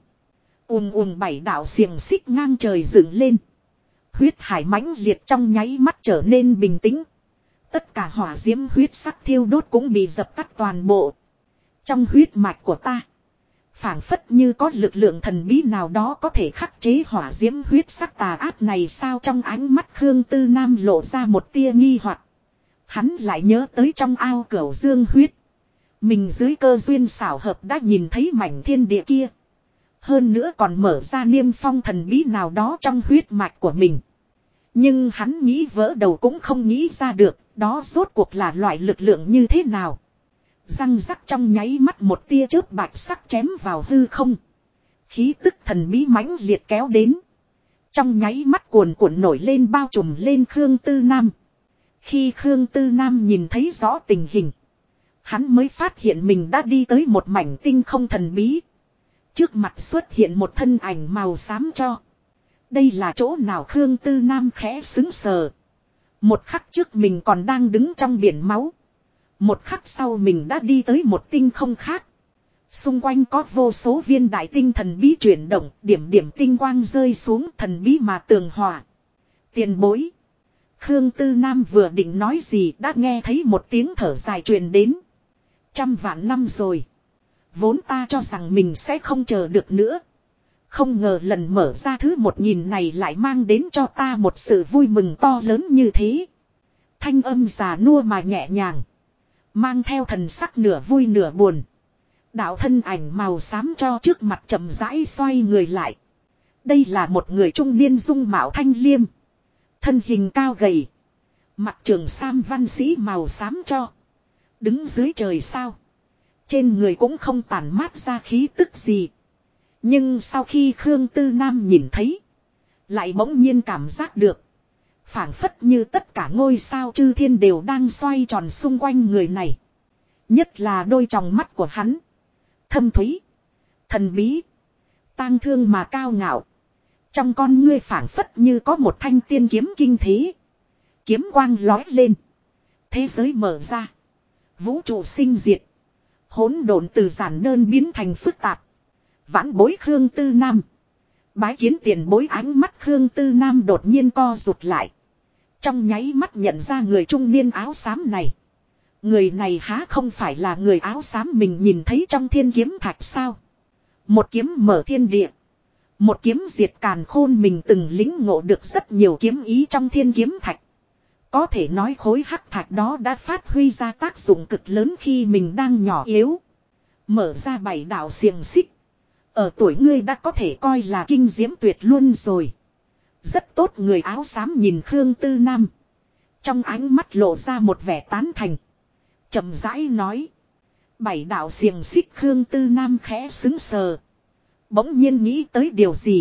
7 đạo xiềng xích ngang trời dựng lên. Huyết hải mãnh liệt trong nháy mắt trở nên bình tĩnh. Tất cả hỏa diễm huyết sắc thiêu đốt cũng bị dập tắt toàn bộ. Trong huyết mạch của ta. Phảng phất như có lực lượng thần bí nào đó có thể khắc chế hỏa diễm huyết sắc tà ác này sao trong ánh mắt Khương Tư Nam lộ ra một tia nghi hoặc. Hắn lại nhớ tới trong ao Cửu Dương huyết. Mình dưới cơ duyên xảo hợp đã nhìn thấy mảnh thiên địa kia. Hơn nữa còn mở ra niêm phong thần bí nào đó trong huyết mạch của mình. Nhưng hắn nghĩ vỡ đầu cũng không nghĩ ra được, đó rốt cuộc là loại lực lượng như thế nào. Răng rắc trong nháy mắt một tia chớp bạch sắc chém vào hư không. Khí tức thần bí mãnh liệt kéo đến. Trong nháy mắt cuồn cuộn nổi lên bao trùm lên Khương Tư Nam. Khi Khương Tư Nam nhìn thấy rõ tình hình. Hắn mới phát hiện mình đã đi tới một mảnh tinh không thần bí. Trước mặt xuất hiện một thân ảnh màu xám cho. Đây là chỗ nào Khương Tư Nam khẽ sững sờ. Một khắc trước mình còn đang đứng trong biển máu. Một khắc sau mình đã đi tới một tinh không khác. Xung quanh có vô số viên đại tinh thần bí chuyển động, điểm điểm tinh quang rơi xuống thần bí mà tường hòa. Tiền bối. Khương Tư Nam vừa định nói gì đã nghe thấy một tiếng thở dài truyền đến. 100 vạn năm rồi. Vốn ta cho rằng mình sẽ không chờ được nữa. Không ngờ lần mở ra thứ 1000 này lại mang đến cho ta một sự vui mừng to lớn như thế. Thanh âm già nua mà nhẹ nhàng. Mang theo thần sắc nửa vui nửa buồn. Đạo thân ảnh màu xám cho trước mặt chậm rãi xoay người lại. Đây là một người trung niên dung mạo thanh liêm. Thân hình cao gầy. Mặc trường sam văn sĩ màu xám cho. Đứng dưới trời sao. Trên người cũng không tản mát ra khí tức gì. Nhưng sau khi Khương Tư Nam nhìn thấy. Lại bỗng nhiên cảm giác được. Phảng phất như tất cả ngôi sao chư thiên đều đang xoay tròn xung quanh người này. Nhất là đôi tròng mắt của hắn. Thâm thúy. Thần bí. Tang thương mà cao ngạo. Trong con ngươi phảng phất như có một thanh tiên kiếm kinh thế. Kiếm quang lói lên. Thế giới mở ra. Vũ trụ sinh diệt. Hỗn độn từ giản đơn biến thành phức tạp. Vãn bối Khương Tư Nam. Bái kiến tiền bối ánh mắt Khương Tư Nam đột nhiên co rụt lại. Trong nháy mắt nhận ra người trung niên áo xám này. Người này há không phải là người áo xám mình nhìn thấy trong thiên kiếm thạch sao. Một kiếm mở thiên địa. Một kiếm diệt càn khôn mình từng lĩnh ngộ được rất nhiều kiếm ý trong thiên kiếm thạch. Có thể nói khối hắc thạch đó đã phát huy ra tác dụng cực lớn khi mình đang nhỏ yếu. Mở ra 7 đạo xiềng xích. Ở tuổi ngươi đã có thể coi là kinh diễm tuyệt luôn rồi. Rất tốt người áo xám nhìn Khương Tư Nam. Trong ánh mắt lộ ra một vẻ tán thành. Chậm rãi nói. 7 đạo xiềng xích Khương Tư Nam khẽ xứng sờ. Bỗng nhiên nghĩ tới điều gì.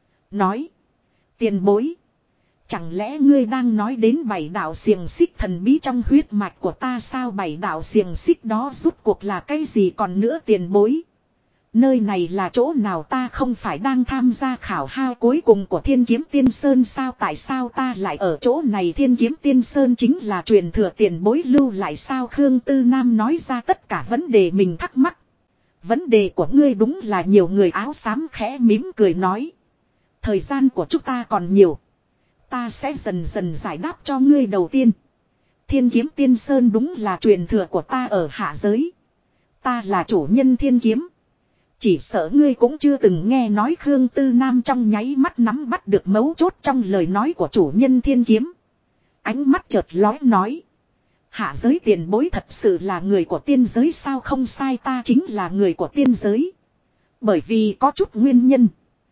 Nói. Tiền bối. Chẳng lẽ ngươi đang nói đến 7 đạo xiềng xích thần bí trong huyết mạch của ta sao 7 đạo xiềng xích đó rút cuộc là cái gì còn nữa tiền bối. Nơi này là chỗ nào ta không phải đang tham gia khảo hao cuối cùng của Thiên Kiếm Tiên Sơn sao tại sao ta lại ở chỗ này Thiên Kiếm Tiên Sơn chính là truyền thừa tiền bối lưu lại sao Khương Tư Nam nói ra tất cả vấn đề mình thắc mắc. Vấn đề của ngươi đúng là nhiều người áo xám khẽ mím cười nói. Thời gian của chúng ta còn nhiều. Ta sẽ dần dần giải đáp cho ngươi đầu tiên. Thiên Kiếm Tiên Sơn đúng là truyền thừa của ta ở hạ giới. Ta là chủ nhân thiên kiếm. Chỉ sợ ngươi cũng chưa từng nghe nói. Khương Tư Nam trong nháy mắt nắm bắt được mấu chốt trong lời nói của chủ nhân thiên kiếm. Ánh mắt chợt lóe nói. Hạ giới tiền bối thật sự là người của tiên giới sao? Không sai, ta chính là người của tiên giới. Bởi vì có chút nguyên nhân,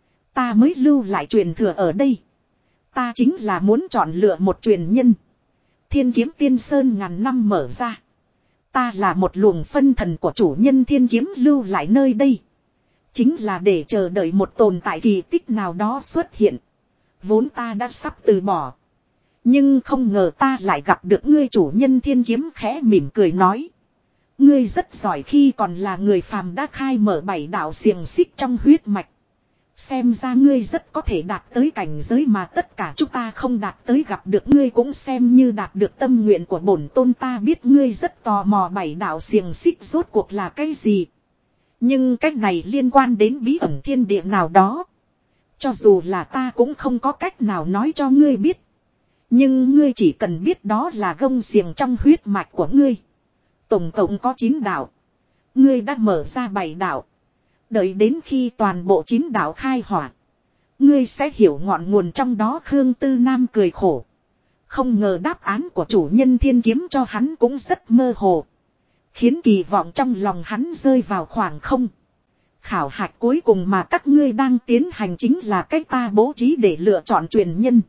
ta mới lưu lại truyền thừa ở đây. Ta chính là muốn chọn lựa một truyền nhân. Thiên kiếm tiên sơn ngàn năm mở ra. Ta là một luồng phân thần của chủ nhân thiên kiếm lưu lại nơi đây. Chính là để chờ đợi một tồn tại kỳ tích nào đó xuất hiện. Vốn ta đã sắp từ bỏ. Nhưng không ngờ ta lại gặp được ngươi. Chủ nhân thiên kiếm khẽ mỉm cười nói. Ngươi rất giỏi, khi còn là người phàm đã khai mở 7 đạo xiềng xích trong huyết mạch. Xem ra ngươi rất có thể đạt tới cảnh giới mà tất cả chúng ta không đạt tới. Gặp được ngươi cũng xem như đạt được tâm nguyện của bổn tôn. Ta biết ngươi rất tò mò 7 đạo xiềng xích rốt cuộc là cái gì. Nhưng cách này liên quan đến bí ẩn thiên địa nào đó. Cho dù là ta cũng không có cách nào nói cho ngươi biết. Nhưng ngươi chỉ cần biết đó là gông xiềng trong huyết mạch của ngươi. Tổng cộng có 9 đạo. Ngươi đã mở ra 7 đạo. Đợi đến khi toàn bộ 9 đạo khai hỏa, ngươi sẽ hiểu ngọn nguồn trong đó. Khương Tư Nam cười khổ. Không ngờ đáp án của chủ nhân thiên kiếm cho hắn cũng rất mơ hồ. Khiến kỳ vọng trong lòng hắn rơi vào khoảng không. Khảo hạch cuối cùng mà các ngươi đang tiến hành chính là cách ta bố trí để lựa chọn truyền nhân.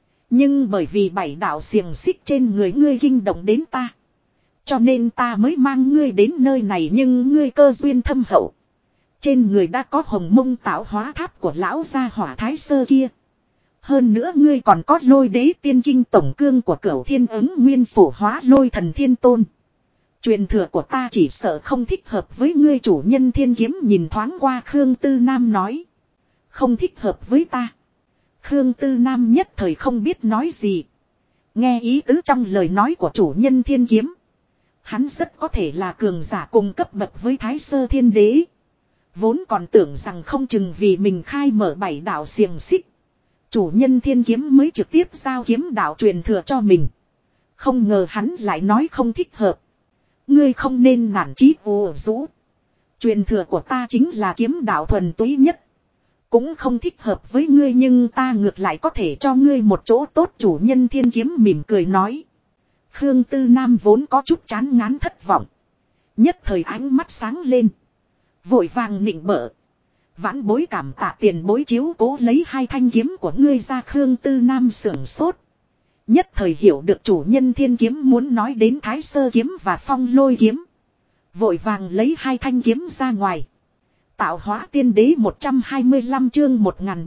Nhưng bởi vì 7 đạo xiềng xích trên người ngươi kinh động đến ta, cho nên ta mới mang ngươi đến nơi này. Nhưng ngươi cơ duyên thâm hậu. Trên người đã có hồng mông tạo hóa tháp của lão gia hỏa Thái Sơ kia. Hơn nữa ngươi còn có lôi đế tiên kinh tổng cương của Cửu Thiên Ứng Nguyên Phủ Hóa Lôi Thần Thiên Tôn. Truyền thừa của ta chỉ sợ không thích hợp với ngươi. Chủ nhân thiên kiếm nhìn thoáng qua Khương Tư Nam nói. Không thích hợp với ta. Khương Tư Nam nhất thời không biết nói gì. Nghe ý tứ trong lời nói của chủ nhân thiên kiếm, hắn rất có thể là cường giả cùng cấp bậc với Thái Sơ Thiên Đế. Vốn còn tưởng rằng không chừng vì mình khai mở 7 đạo xiềng xích, chủ nhân thiên kiếm mới trực tiếp giao kiếm đạo truyền thừa cho mình. Không ngờ hắn lại nói không thích hợp. Ngươi không nên nản chí ù rũ. Truyền thừa của ta chính là kiếm đạo thuần túy nhất. Cũng không thích hợp với ngươi, nhưng ta ngược lại có thể cho ngươi một chỗ tốt. Chủ nhân thiên kiếm mỉm cười nói. Khương Tư Nam vốn có chút chán ngán thất vọng. Nhất thời ánh mắt sáng lên. Vội vàng nịnh bợ. Vãn bối cảm tạ tiền bối chiếu cố lấy 2 thanh kiếm của ngươi ra. Khương Tư Nam sưởng sốt. Nhất thời hiểu được chủ nhân thiên kiếm muốn nói đến Thái Sơ kiếm và Phong Lôi kiếm. Vội vàng lấy 2 thanh kiếm ra ngoài. Tạo hóa tiên đế 125 chương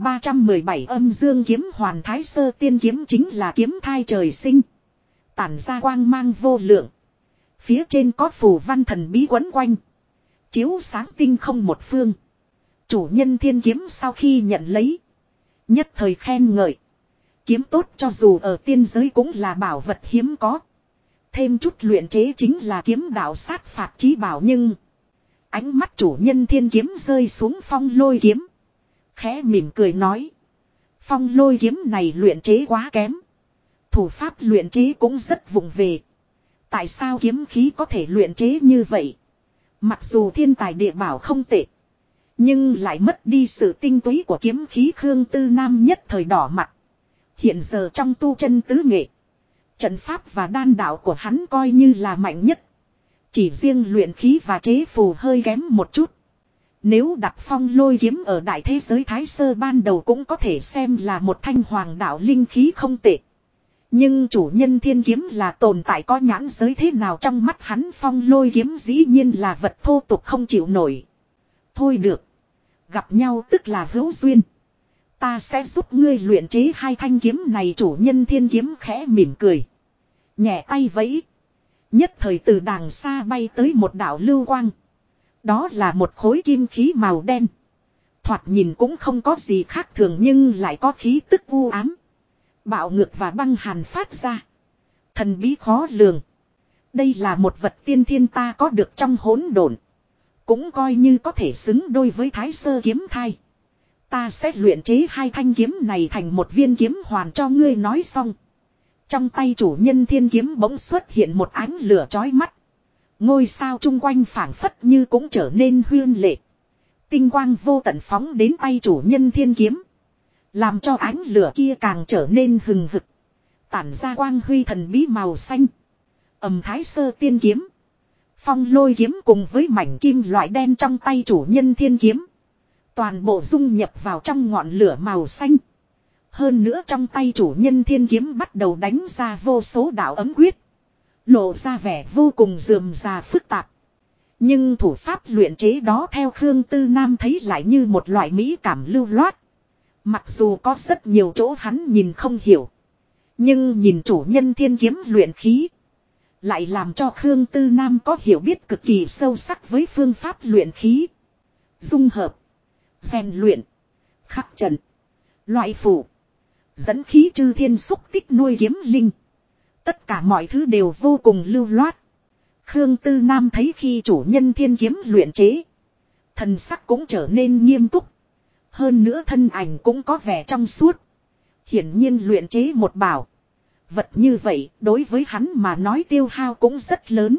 1317 âm dương kiếm hoàn. Thái Sơ tiên kiếm chính là kiếm thai trời sinh. Tản ra quang mang vô lượng. Phía trên có phù văn thần bí quấn quanh. Chiếu sáng tinh không một phương. Chủ nhân thiên kiếm sau khi nhận lấy, nhất thời khen ngợi. Kiếm tốt cho dù ở tiên giới cũng là bảo vật hiếm có. Thêm chút luyện chế chính là kiếm đạo sát phạt chí bảo. Nhưng ánh mắt chủ nhân thiên kiếm rơi xuống Phong Lôi kiếm. Khẽ mỉm cười nói. Phong Lôi kiếm này luyện chế quá kém. Thủ pháp luyện chế cũng rất vụng về. Tại sao kiếm khí có thể luyện chế như vậy? Mặc dù thiên tài địa bảo không tệ, nhưng lại mất đi sự tinh túy của kiếm khí. Khương Tư Nam nhất thời đỏ mặt. Hiện giờ trong tu chân tứ nghệ, trận pháp và đan đạo của hắn coi như là mạnh nhất. Chỉ riêng luyện khí và chế phù hơi kém một chút. Nếu đặt Phong Lôi kiếm ở đại thế giới Thái Sơ ban đầu cũng có thể xem là một thanh hoàng đạo linh khí không tệ. Nhưng chủ nhân thiên kiếm là tồn tại có nhãn giới thế nào, trong mắt hắn Phong Lôi kiếm dĩ nhiên là vật thô tục không chịu nổi. Thôi được. Gặp nhau tức là hữu duyên. Ta sẽ giúp ngươi luyện chế 2 thanh kiếm này. Chủ nhân thiên kiếm khẽ mỉm cười. Nhẹ tay vẫy. Nhất thời từ đàng xa bay tới một đạo lưu quang. Đó là một khối kim khí màu đen. Thoạt nhìn cũng không có gì khác thường, nhưng lại có khí tức u ám, bạo ngược và băng hàn phát ra. Thần bí khó lường. Đây là một vật tiên thiên ta có được trong hỗn độn. Cũng coi như có thể xứng đôi với Thái Sơ kiếm thai. Ta sẽ luyện chế 2 thanh kiếm này thành một viên kiếm hoàn cho ngươi. Nói xong, trong tay chủ nhân thiên kiếm bỗng xuất hiện một ánh lửa chói mắt. Ngôi sao chung quanh phảng phất như cũng trở nên huyên lệ. Tinh quang vô tận phóng đến tay chủ nhân thiên kiếm. Làm cho ánh lửa kia càng trở nên hừng hực. Tản ra quang huy thần bí màu xanh. Thái sơ tiên kiếm. Phong lôi kiếm cùng với mảnh kim loại đen trong tay chủ nhân thiên kiếm. Toàn bộ dung nhập vào trong ngọn lửa màu xanh. Hơn nữa trong tay chủ nhân thiên kiếm bắt đầu đánh ra vô số đạo ấm quyết. Lộ ra vẻ vô cùng rườm rà phức tạp. Nhưng thủ pháp luyện chế đó theo Khương Tư Nam thấy lại như một loại mỹ cảm lưu loát. Mặc dù có rất nhiều chỗ hắn nhìn không hiểu. Nhưng nhìn chủ nhân thiên kiếm luyện khí. Lại làm cho Khương Tư Nam có hiểu biết cực kỳ sâu sắc với phương pháp luyện khí. Dung hợp. Rèn luyện. Khắc trận. Loại phủ. Dẫn khí chư thiên xúc tích nuôi kiếm linh. Tất cả mọi thứ đều vô cùng lưu loát. Khương Tư Nam thấy khi chủ nhân thiên kiếm luyện chế. Thần sắc cũng trở nên nghiêm túc. Hơn nữa thân ảnh cũng có vẻ trong suốt. Hiển nhiên luyện chế một bảo. Vật như vậy đối với hắn mà nói tiêu hao cũng rất lớn.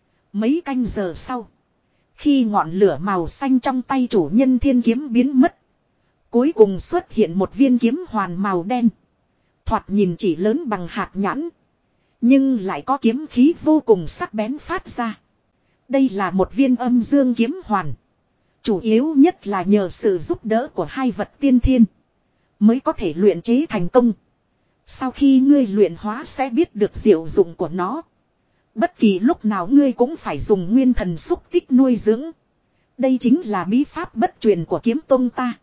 Mấy canh giờ sau. Khi ngọn lửa màu xanh trong tay chủ nhân thiên kiếm biến mất. Cuối cùng xuất hiện một viên kiếm hoàn màu đen. Thoạt nhìn chỉ lớn bằng hạt nhãn. Nhưng lại có kiếm khí vô cùng sắc bén phát ra. Đây là một viên âm dương kiếm hoàn. Chủ yếu nhất là nhờ sự giúp đỡ của hai vật tiên thiên. Mới có thể luyện chế thành công. Sau khi ngươi luyện hóa sẽ biết được diệu dụng của nó. Bất kỳ lúc nào ngươi cũng phải dùng nguyên thần xúc tích nuôi dưỡng. Đây chính là bí pháp bất truyền của kiếm tông ta.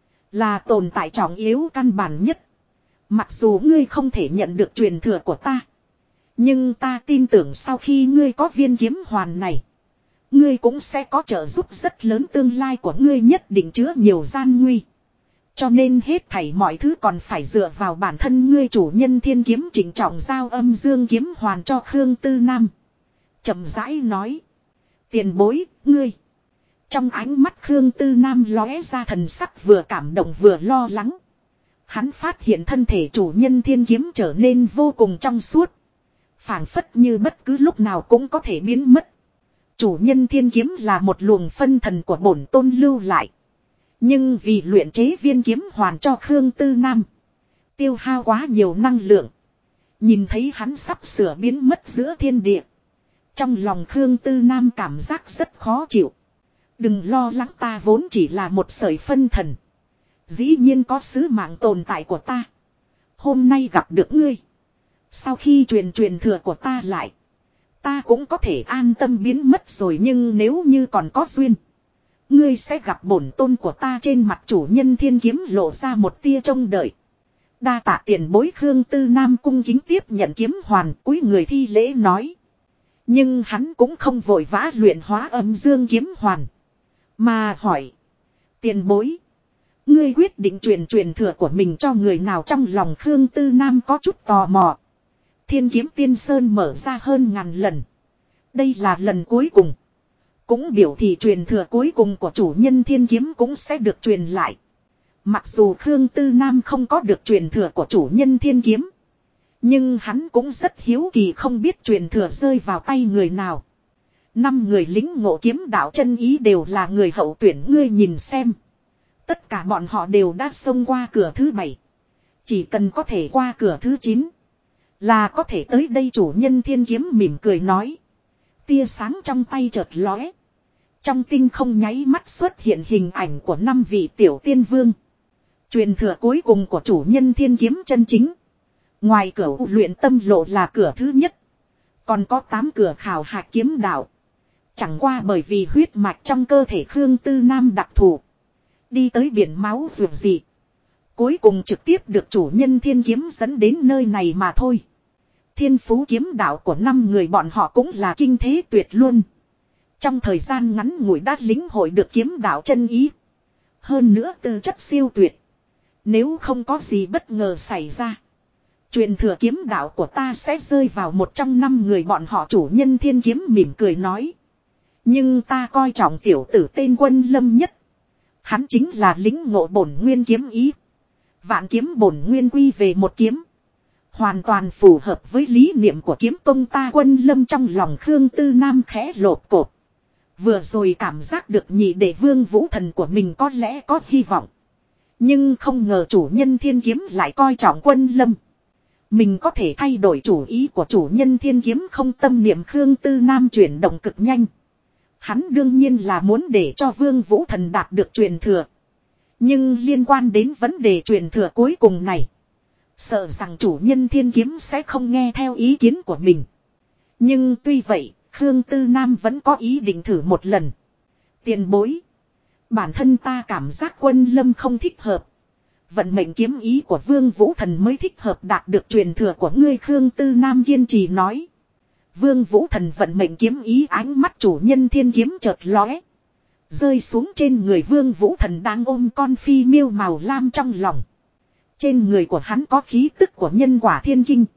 Là tồn tại trọng yếu căn bản nhất. Mặc dù ngươi không thể nhận được truyền thừa của ta. Nhưng ta tin tưởng sau khi ngươi có viên kiếm hoàn này. Ngươi cũng sẽ có trợ giúp rất lớn, tương lai của ngươi nhất định chứa nhiều gian nguy. Cho nên hết thảy mọi thứ còn phải dựa vào bản thân ngươi. Chủ nhân thiên kiếm trịnh trọng giao âm dương kiếm hoàn cho Khương Tư Nam. Chậm rãi nói. Tiền bối, ngươi. Trong ánh mắt Khương Tư Nam lóe ra thần sắc vừa cảm động vừa lo lắng. Hắn phát hiện thân thể chủ nhân thiên kiếm trở nên vô cùng trong suốt. Phảng phất như bất cứ lúc nào cũng có thể biến mất. Chủ nhân thiên kiếm là một luồng phân thần của bổn tôn lưu lại. Nhưng vì luyện chế viên kiếm hoàn cho Khương Tư Nam. Tiêu hao quá nhiều năng lượng. Nhìn thấy hắn sắp sửa biến mất giữa thiên địa. Trong lòng Khương Tư Nam cảm giác rất khó chịu. Đừng lo lắng, ta vốn chỉ là một sợi phân thần. Dĩ nhiên có sứ mạng tồn tại của ta. Hôm nay gặp được ngươi. Sau khi truyền thừa của ta lại. Ta cũng có thể an tâm biến mất rồi, nhưng nếu như còn có duyên. Ngươi sẽ gặp bổn tôn của ta. Trên mặt chủ nhân thiên kiếm lộ ra một tia trông đợi. Đa tạ tiền bối. Khương Tư Nam cung kính tiếp nhận kiếm hoàn, cúi người thi lễ nói. Nhưng hắn cũng không vội vã luyện hóa âm dương kiếm hoàn. Mà hỏi. Tiền bối. Ngươi quyết định truyền thừa của mình cho người nào? Trong lòng Khương Tư Nam có chút tò mò. Thiên kiếm tiên sơn mở ra hơn ngàn lần. Đây là lần cuối cùng. Cũng biểu thị truyền thừa cuối cùng của chủ nhân thiên kiếm cũng sẽ được truyền lại. Mặc dù Khương Tư Nam không có được truyền thừa của chủ nhân thiên kiếm. Nhưng hắn cũng rất hiếu kỳ không biết truyền thừa rơi vào tay người nào. 5 người lính ngộ kiếm đạo chân ý đều là người hậu tuyển. Ngươi nhìn xem. Tất cả bọn họ đều đã xông qua cửa thứ 7. Chỉ cần có thể qua cửa thứ 9. Là có thể tới đây. Chủ nhân thiên kiếm mỉm cười nói. Tia sáng trong tay chợt lóe. Trong tinh không nháy mắt xuất hiện hình ảnh của 5 vị tiểu tiên vương. Truyền thừa cuối cùng của chủ nhân thiên kiếm chân chính. Ngoài cửa luyện tâm lộ là cửa thứ nhất. Còn có 8 cửa khảo hạch kiếm đạo. Chẳng qua bởi vì huyết mạch trong cơ thể Khương Tư Nam đặc thù. Đi tới biển máu ruột gì. Cuối cùng trực tiếp được chủ nhân thiên kiếm dẫn đến nơi này mà thôi. Thiên phú kiếm đạo của 5 người bọn họ cũng là kinh thế tuyệt luôn. Trong thời gian ngắn ngủi đã lĩnh hội được kiếm đạo chân ý. Hơn nữa tư chất siêu tuyệt. Nếu không có gì bất ngờ xảy ra. Truyền thừa kiếm đạo của ta sẽ rơi vào một trong 5 người bọn họ. Chủ nhân thiên kiếm mỉm cười nói. Nhưng ta coi trọng tiểu tử tên Quân Lâm nhất. Hắn chính là lĩnh ngộ bổn nguyên kiếm ý. Vạn kiếm bổn nguyên quy về một kiếm. Hoàn toàn phù hợp với lý niệm của kiếm tông ta Quân Lâm. Trong lòng Khương Tư Nam khẽ lột cột. Vừa rồi cảm giác được nhị đệ Vương Vũ Thần của mình có lẽ có hy vọng. Nhưng không ngờ chủ nhân thiên kiếm lại coi trọng Quân Lâm. Mình có thể thay đổi chủ ý của chủ nhân thiên kiếm không? Tâm niệm Khương Tư Nam chuyển động cực nhanh. Hắn đương nhiên là muốn để cho Vương Vũ Thần đạt được truyền thừa. Nhưng liên quan đến vấn đề truyền thừa cuối cùng này, sợ rằng chủ nhân thiên kiếm sẽ không nghe theo ý kiến của mình. Nhưng tuy vậy, Khương Tư Nam vẫn có ý định thử một lần. Tiền bối. Bản thân ta cảm giác Quân Lâm không thích hợp. Vận mệnh kiếm ý của Vương Vũ Thần mới thích hợp đạt được truyền thừa của ngươi. Khương Tư Nam kiên trì nói. Vương Vũ Thần vận mệnh kiếm ý, ánh mắt chủ nhân thiên kiếm chợt lóe. Rơi xuống trên người Vương Vũ Thần đang ôm con phi miêu màu lam trong lòng. Trên người của hắn có khí tức của nhân quả thiên kinh.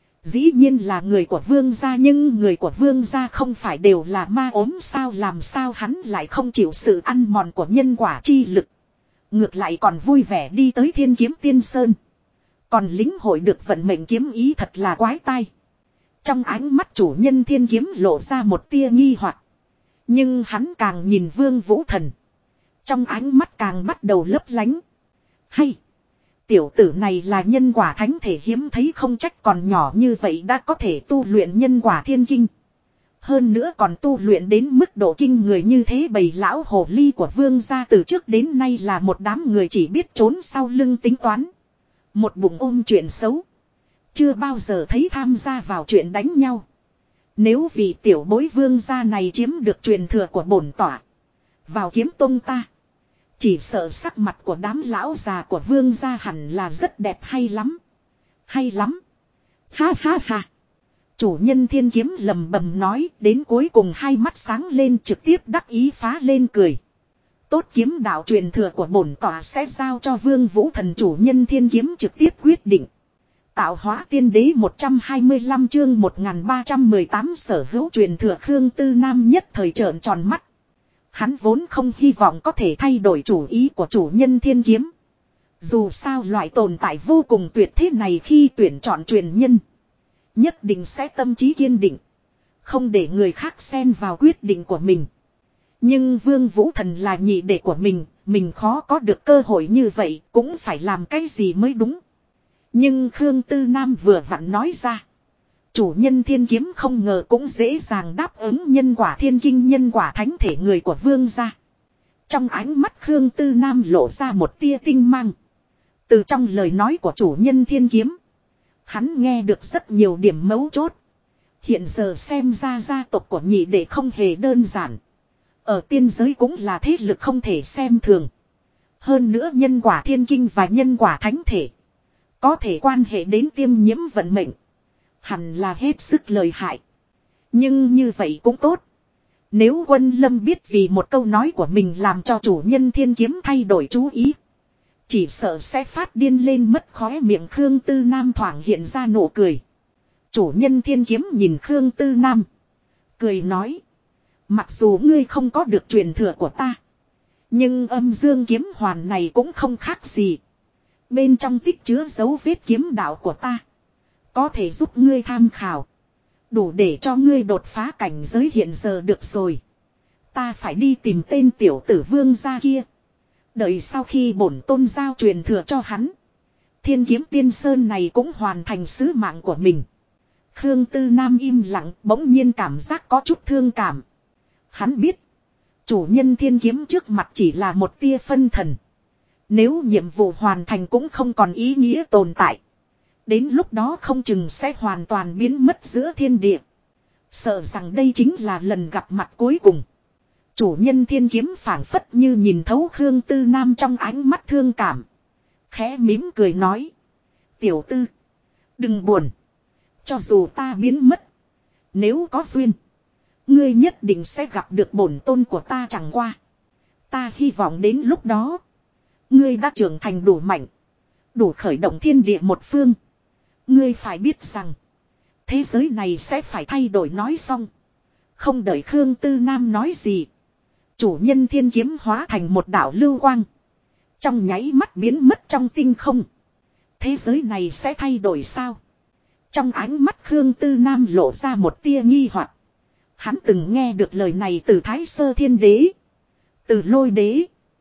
Dĩ nhiên là người của Vương gia, nhưng người của Vương gia không phải đều là ma ốm sao? Làm sao hắn lại không chịu sự ăn mòn của nhân quả chi lực. Ngược lại còn vui vẻ đi tới Thiên Kiếm Tiên Sơn. Còn lĩnh hội được vận mệnh kiếm ý, thật là quái tai. Trong ánh mắt chủ nhân thiên kiếm lộ ra một tia nghi hoặc. Nhưng hắn càng nhìn Vương Vũ Thần, trong ánh mắt càng bắt đầu lấp lánh. Hay, tiểu tử này là nhân quả thánh thể hiếm thấy, không trách còn nhỏ như vậy đã có thể tu luyện nhân quả thiên kinh. Hơn nữa còn tu luyện đến mức độ kinh người như thế. Bầy lão hồ ly của Vương gia từ trước đến nay là một đám người chỉ biết trốn sau lưng tính toán. Một bụng ôm chuyện xấu. Chưa bao giờ thấy tham gia vào chuyện đánh nhau. Nếu vì tiểu bối Vương gia này chiếm được truyền thừa của bổn tỏa, vào kiếm tông ta, chỉ sợ sắc mặt của đám lão già của Vương gia hẳn là rất đẹp. Hay lắm. Hay lắm. Ha ha ha. Chủ nhân thiên kiếm lầm bầm nói, đến cuối cùng hai mắt sáng lên, trực tiếp đắc ý phá lên cười. Tốt, kiếm đạo truyền thừa của bổn tỏa sẽ giao cho Vương Vũ Thần. Chủ nhân thiên kiếm trực tiếp quyết định. Tạo hóa tiên đế 125 chương 1318 sở hữu truyền thừa. Khương Tư Nam nhất thời trợn tròn mắt. Hắn vốn không hy vọng có thể thay đổi chủ ý của chủ nhân thiên kiếm. Dù sao loại tồn tại vô cùng tuyệt thế này khi tuyển chọn truyền nhân, nhất định sẽ tâm trí kiên định, không để người khác xen vào quyết định của mình. Nhưng Vương Vũ Thần là nhị đệ của mình khó có được cơ hội như vậy, cũng phải làm cái gì mới đúng. Nhưng Khương Tư Nam vừa vặn nói ra, chủ nhân thiên kiếm không ngờ cũng dễ dàng đáp ứng nhân quả thiên kinh, nhân quả thánh thể người của Vương gia. Trong ánh mắt Khương Tư Nam lộ ra một tia tinh mang. Từ trong lời nói của chủ nhân thiên kiếm, hắn nghe được rất nhiều điểm mấu chốt. Hiện giờ xem ra gia tộc của nhị đệ không hề đơn giản. Ở tiên giới cũng là thế lực không thể xem thường. Hơn nữa nhân quả thiên kinh và nhân quả thánh thể có thể quan hệ đến tiêm nhiễm vận mệnh, hẳn là hết sức lợi hại. Nhưng như vậy cũng tốt. Nếu Quân Lâm biết vì một câu nói của mình làm cho chủ nhân thiên kiếm thay đổi chú ý, chỉ sợ sẽ phát điên lên mất. Khóe miệng Khương Tư Nam thoảng hiện ra nụ cười. Chủ nhân thiên kiếm nhìn Khương Tư Nam, cười nói. Mặc dù ngươi không có được truyền thừa của ta, nhưng âm dương kiếm hoàn này cũng không khác gì. Bên trong tích chứa dấu vết kiếm đạo của ta, có thể giúp ngươi tham khảo, đủ để cho ngươi đột phá cảnh giới hiện giờ. Được rồi, ta phải đi tìm tên tiểu tử Vương gia kia. Đợi sau khi bổn tôn giao truyền thừa cho hắn, Thiên Kiếm Tiên Sơn này cũng hoàn thành sứ mạng của mình. Khương Tư Nam im lặng, bỗng nhiên cảm giác có chút thương cảm. Hắn biết, chủ nhân thiên kiếm trước mặt chỉ là một tia phân thần. Nếu nhiệm vụ hoàn thành cũng không còn ý nghĩa tồn tại. Đến lúc đó không chừng sẽ hoàn toàn biến mất giữa thiên địa. Sợ rằng đây chính là lần gặp mặt cuối cùng. Chủ nhân thiên kiếm phảng phất như nhìn thấu Khương Tư Nam trong ánh mắt thương cảm. Khẽ mỉm cười nói. Tiểu tư, đừng buồn. Cho dù ta biến mất, nếu có duyên, ngươi nhất định sẽ gặp được bổn tôn của ta. Chẳng qua, ta hy vọng đến lúc đó, ngươi đã trưởng thành đủ mạnh, đủ khởi động thiên địa một phương. Ngươi phải biết rằng, thế giới này sẽ phải thay đổi. Nói xong, không đợi Khương Tư Nam nói gì, chủ nhân thiên kiếm hóa thành một đạo lưu quang, trong nháy mắt biến mất trong tinh không. Thế giới này sẽ thay đổi sao? Trong ánh mắt Khương Tư Nam lộ ra một tia nghi hoặc. Hắn từng nghe được lời này từ Thái Sơ Thiên Đế. Từ Lôi Đế.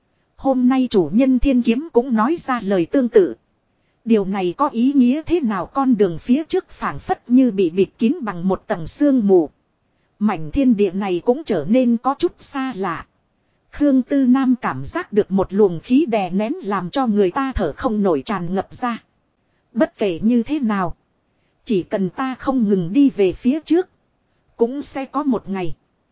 Hôm nay chủ nhân thiên kiếm cũng nói ra lời tương tự. Điều này có ý nghĩa thế nào? Con đường phía trước phảng phất như bị bịt kín bằng một tầng sương mù. Mảnh thiên địa này cũng trở nên có chút xa lạ. Khương Tư Nam cảm giác được một luồng khí đè nén làm cho người ta thở không nổi tràn ngập ra. Bất kể như thế nào. Chỉ cần ta không ngừng đi về phía trước. Cũng sẽ có một ngày.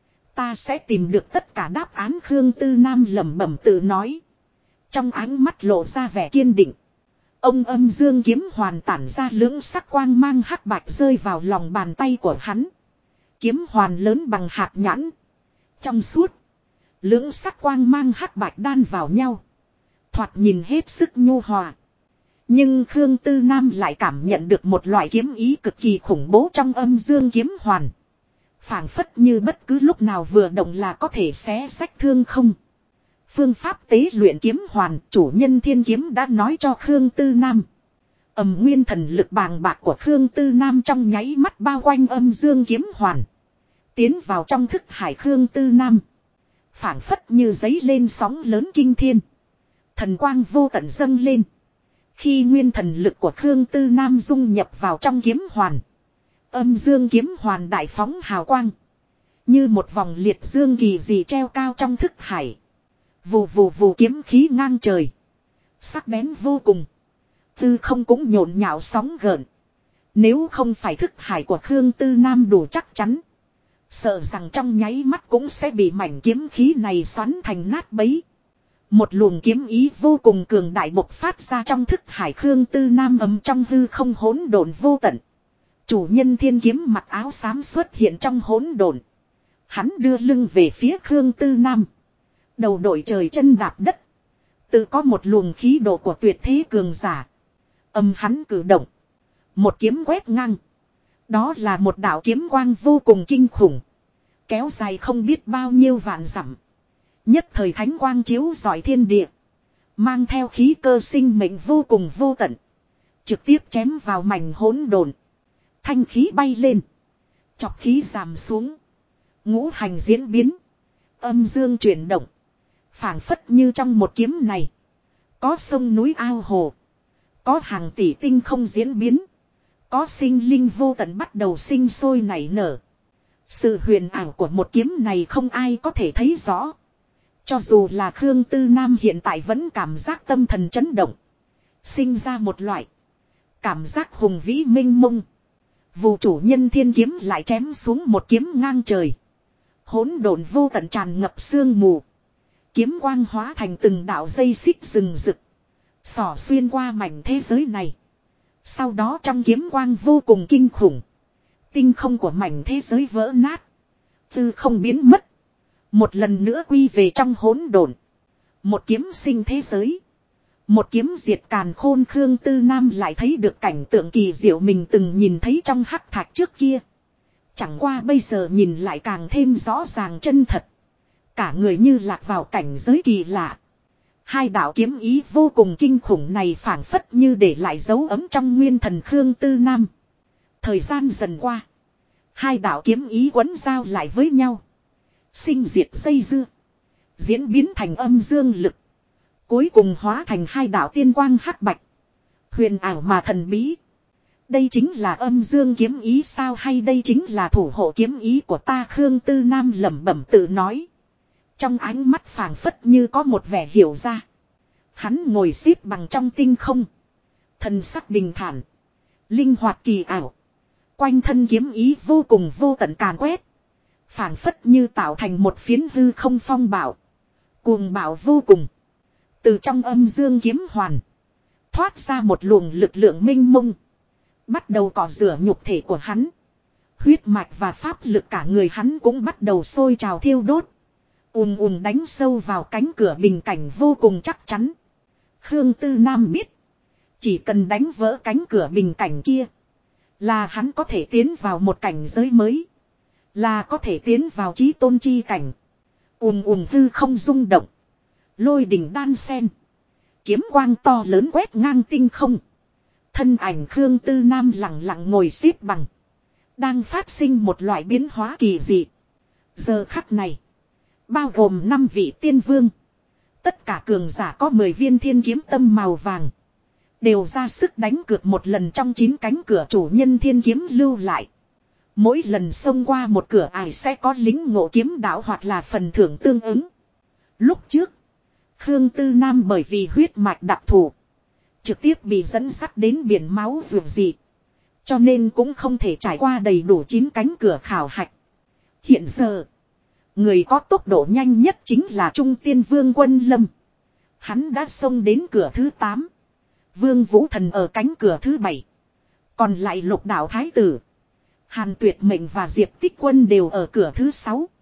Ta sẽ tìm được tất cả đáp án. Khương Tư Nam lẩm bẩm tự nói. Trong ánh mắt lộ ra vẻ kiên định. Ông âm dương kiếm hoàn tản ra lưỡng sắc quang mang hắc bạch rơi vào lòng bàn tay của hắn. Kiếm hoàn lớn bằng hạt nhãn. Trong suốt. Lưỡng sắc quang mang hắc bạch đan vào nhau. Thoạt nhìn hết sức nhu hòa. Nhưng Khương Tư Nam lại cảm nhận được một loại kiếm ý cực kỳ khủng bố trong âm dương kiếm hoàn. Phảng phất như bất cứ lúc nào vừa động là có thể xé rách thương không. Phương pháp tế luyện kiếm hoàn, chủ nhân thiên kiếm đã nói cho Khương Tư Nam. Nguyên thần lực bàng bạc của Khương Tư Nam trong nháy mắt bao quanh âm dương kiếm hoàn. Tiến vào trong thức hải Khương Tư Nam. Phảng phất như giấy lên sóng lớn kinh thiên. Thần quang vô tận dâng lên. Khi nguyên thần lực của Khương Tư Nam dung nhập vào trong kiếm hoàn. Âm dương kiếm hoàn đại phóng hào quang. Như một vòng liệt dương kỳ dị treo cao trong thức hải. Vù vù vù kiếm khí ngang trời. Sắc bén vô cùng. Tư không cũng nhộn nhạo sóng gợn. Nếu không phải thức hải của Khương Tư Nam đủ chắc chắn. Sợ rằng trong nháy mắt cũng sẽ bị mảnh kiếm khí này xoắn thành nát bấy. Một luồng kiếm ý vô cùng cường đại bộc phát ra trong thức hải Khương Tư Nam ầm trong hư không hỗn độn vô tận. Chủ nhân thiên kiếm mặc áo xám xuất hiện trong hỗn độn. Hắn đưa lưng về phía Khương Tư Nam. Đầu đội trời chân đạp đất. Tự có một luồng khí độ của tuyệt thế cường giả. Hắn cử động. Một kiếm quét ngang. Đó là một đạo kiếm quang vô cùng kinh khủng. Kéo dài không biết bao nhiêu vạn dặm. Nhất thời thánh quang chiếu rọi thiên địa. Mang theo khí cơ sinh mệnh vô cùng vô tận. Trực tiếp chém vào mảnh hỗn độn. Thanh khí bay lên. Chọc khí giảm xuống. Ngũ hành diễn biến. Âm dương chuyển động. Phảng phất như trong một kiếm này. Có sông núi ao hồ. Có hàng tỷ tinh không diễn biến. Có sinh linh vô tận bắt đầu sinh sôi nảy nở. Sự huyền ảo của một kiếm này không ai có thể thấy rõ. Cho dù là Khương Tư Nam hiện tại vẫn cảm giác tâm thần chấn động. Sinh ra một loại cảm giác hùng vĩ minh mông. Vù chủ nhân thiên kiếm lại chém xuống một kiếm ngang trời. Hỗn độn vô tận tràn ngập sương mù. Kiếm quang hóa thành từng đạo dây xích rừng rực. Xỏ xuyên qua mảnh thế giới này. Sau đó trong kiếm quang vô cùng kinh khủng. Tinh không của mảnh thế giới vỡ nát. Tư không biến mất. Một lần nữa quy về trong hỗn độn. Một kiếm sinh thế giới. Một kiếm diệt càn khôn. Khương Tư Nam lại thấy được cảnh tượng kỳ diệu mình từng nhìn thấy trong hắc thạch trước kia. Chẳng qua bây giờ nhìn lại càng thêm rõ ràng chân thật. Cả người như lạc vào cảnh giới kỳ lạ. Hai đạo kiếm ý vô cùng kinh khủng này phảng phất như để lại dấu ấm trong nguyên thần Khương Tư Nam. Thời gian dần qua. Hai đạo kiếm ý quấn giao lại với nhau. Sinh diệt dây dưa. Diễn biến thành âm dương lực. Cuối cùng hóa thành hai đạo tiên quang hắc bạch. Huyền ảo mà thần bí. Đây chính là âm dương kiếm ý sao, hay đây chính là thủ hộ kiếm ý của ta? Khương Tư Nam lẩm bẩm tự nói. Trong ánh mắt phảng phất như có một vẻ hiểu ra. Hắn ngồi xếp bằng trong tinh không. Thần sắc bình thản. Linh hoạt kỳ ảo. Quanh thân kiếm ý vô cùng vô tận càn quét. Phảng phất như tạo thành một phiến hư không phong bạo. Cuồng bạo vô cùng. Từ trong âm dương kiếm hoàn. Thoát ra một luồng lực lượng minh mông. Bắt đầu cọ rửa nhục thể của hắn. Huyết mạch và pháp lực cả người hắn cũng bắt đầu sôi trào thiêu đốt. Ùm ùm đánh sâu vào cánh cửa bình cảnh vô cùng chắc chắn. Khương Tư Nam biết. Chỉ cần đánh vỡ cánh cửa bình cảnh kia. Là hắn có thể tiến vào một cảnh giới mới. Là có thể tiến vào chí tôn chi cảnh. Ùm ùm hư không rung động. Lôi đỉnh đan sen. Kiếm quang to lớn quét ngang tinh không. Thân ảnh Khương Tư Nam lặng lặng ngồi xếp bằng. Đang phát sinh một loại biến hóa kỳ dị. Giờ khắc này. Bao gồm 5 vị tiên vương. Tất cả cường giả có 10 viên thiên kiếm tâm màu vàng. Đều ra sức đánh cược một lần trong 9 cánh cửa chủ nhân thiên kiếm lưu lại. Mỗi lần xông qua một cửa ải sẽ có lính ngộ kiếm đạo hoặc là phần thưởng tương ứng. Lúc trước. Khương Tư Nam bởi vì huyết mạch đặc thù. Trực tiếp bị dẫn dắt đến biển máu dường dị. Cho nên cũng không thể trải qua đầy đủ 9 cánh cửa khảo hạch. Hiện giờ. Người có tốc độ nhanh nhất chính là Trung Tiên Vương Quân Lâm. Hắn đã xông đến cửa thứ 8. Vương Vũ Thần ở cánh cửa thứ 7. Còn lại Lục Đạo Thái Tử, Hàn Tuyệt Mệnh và Diệp Tích Quân đều ở cửa thứ 6.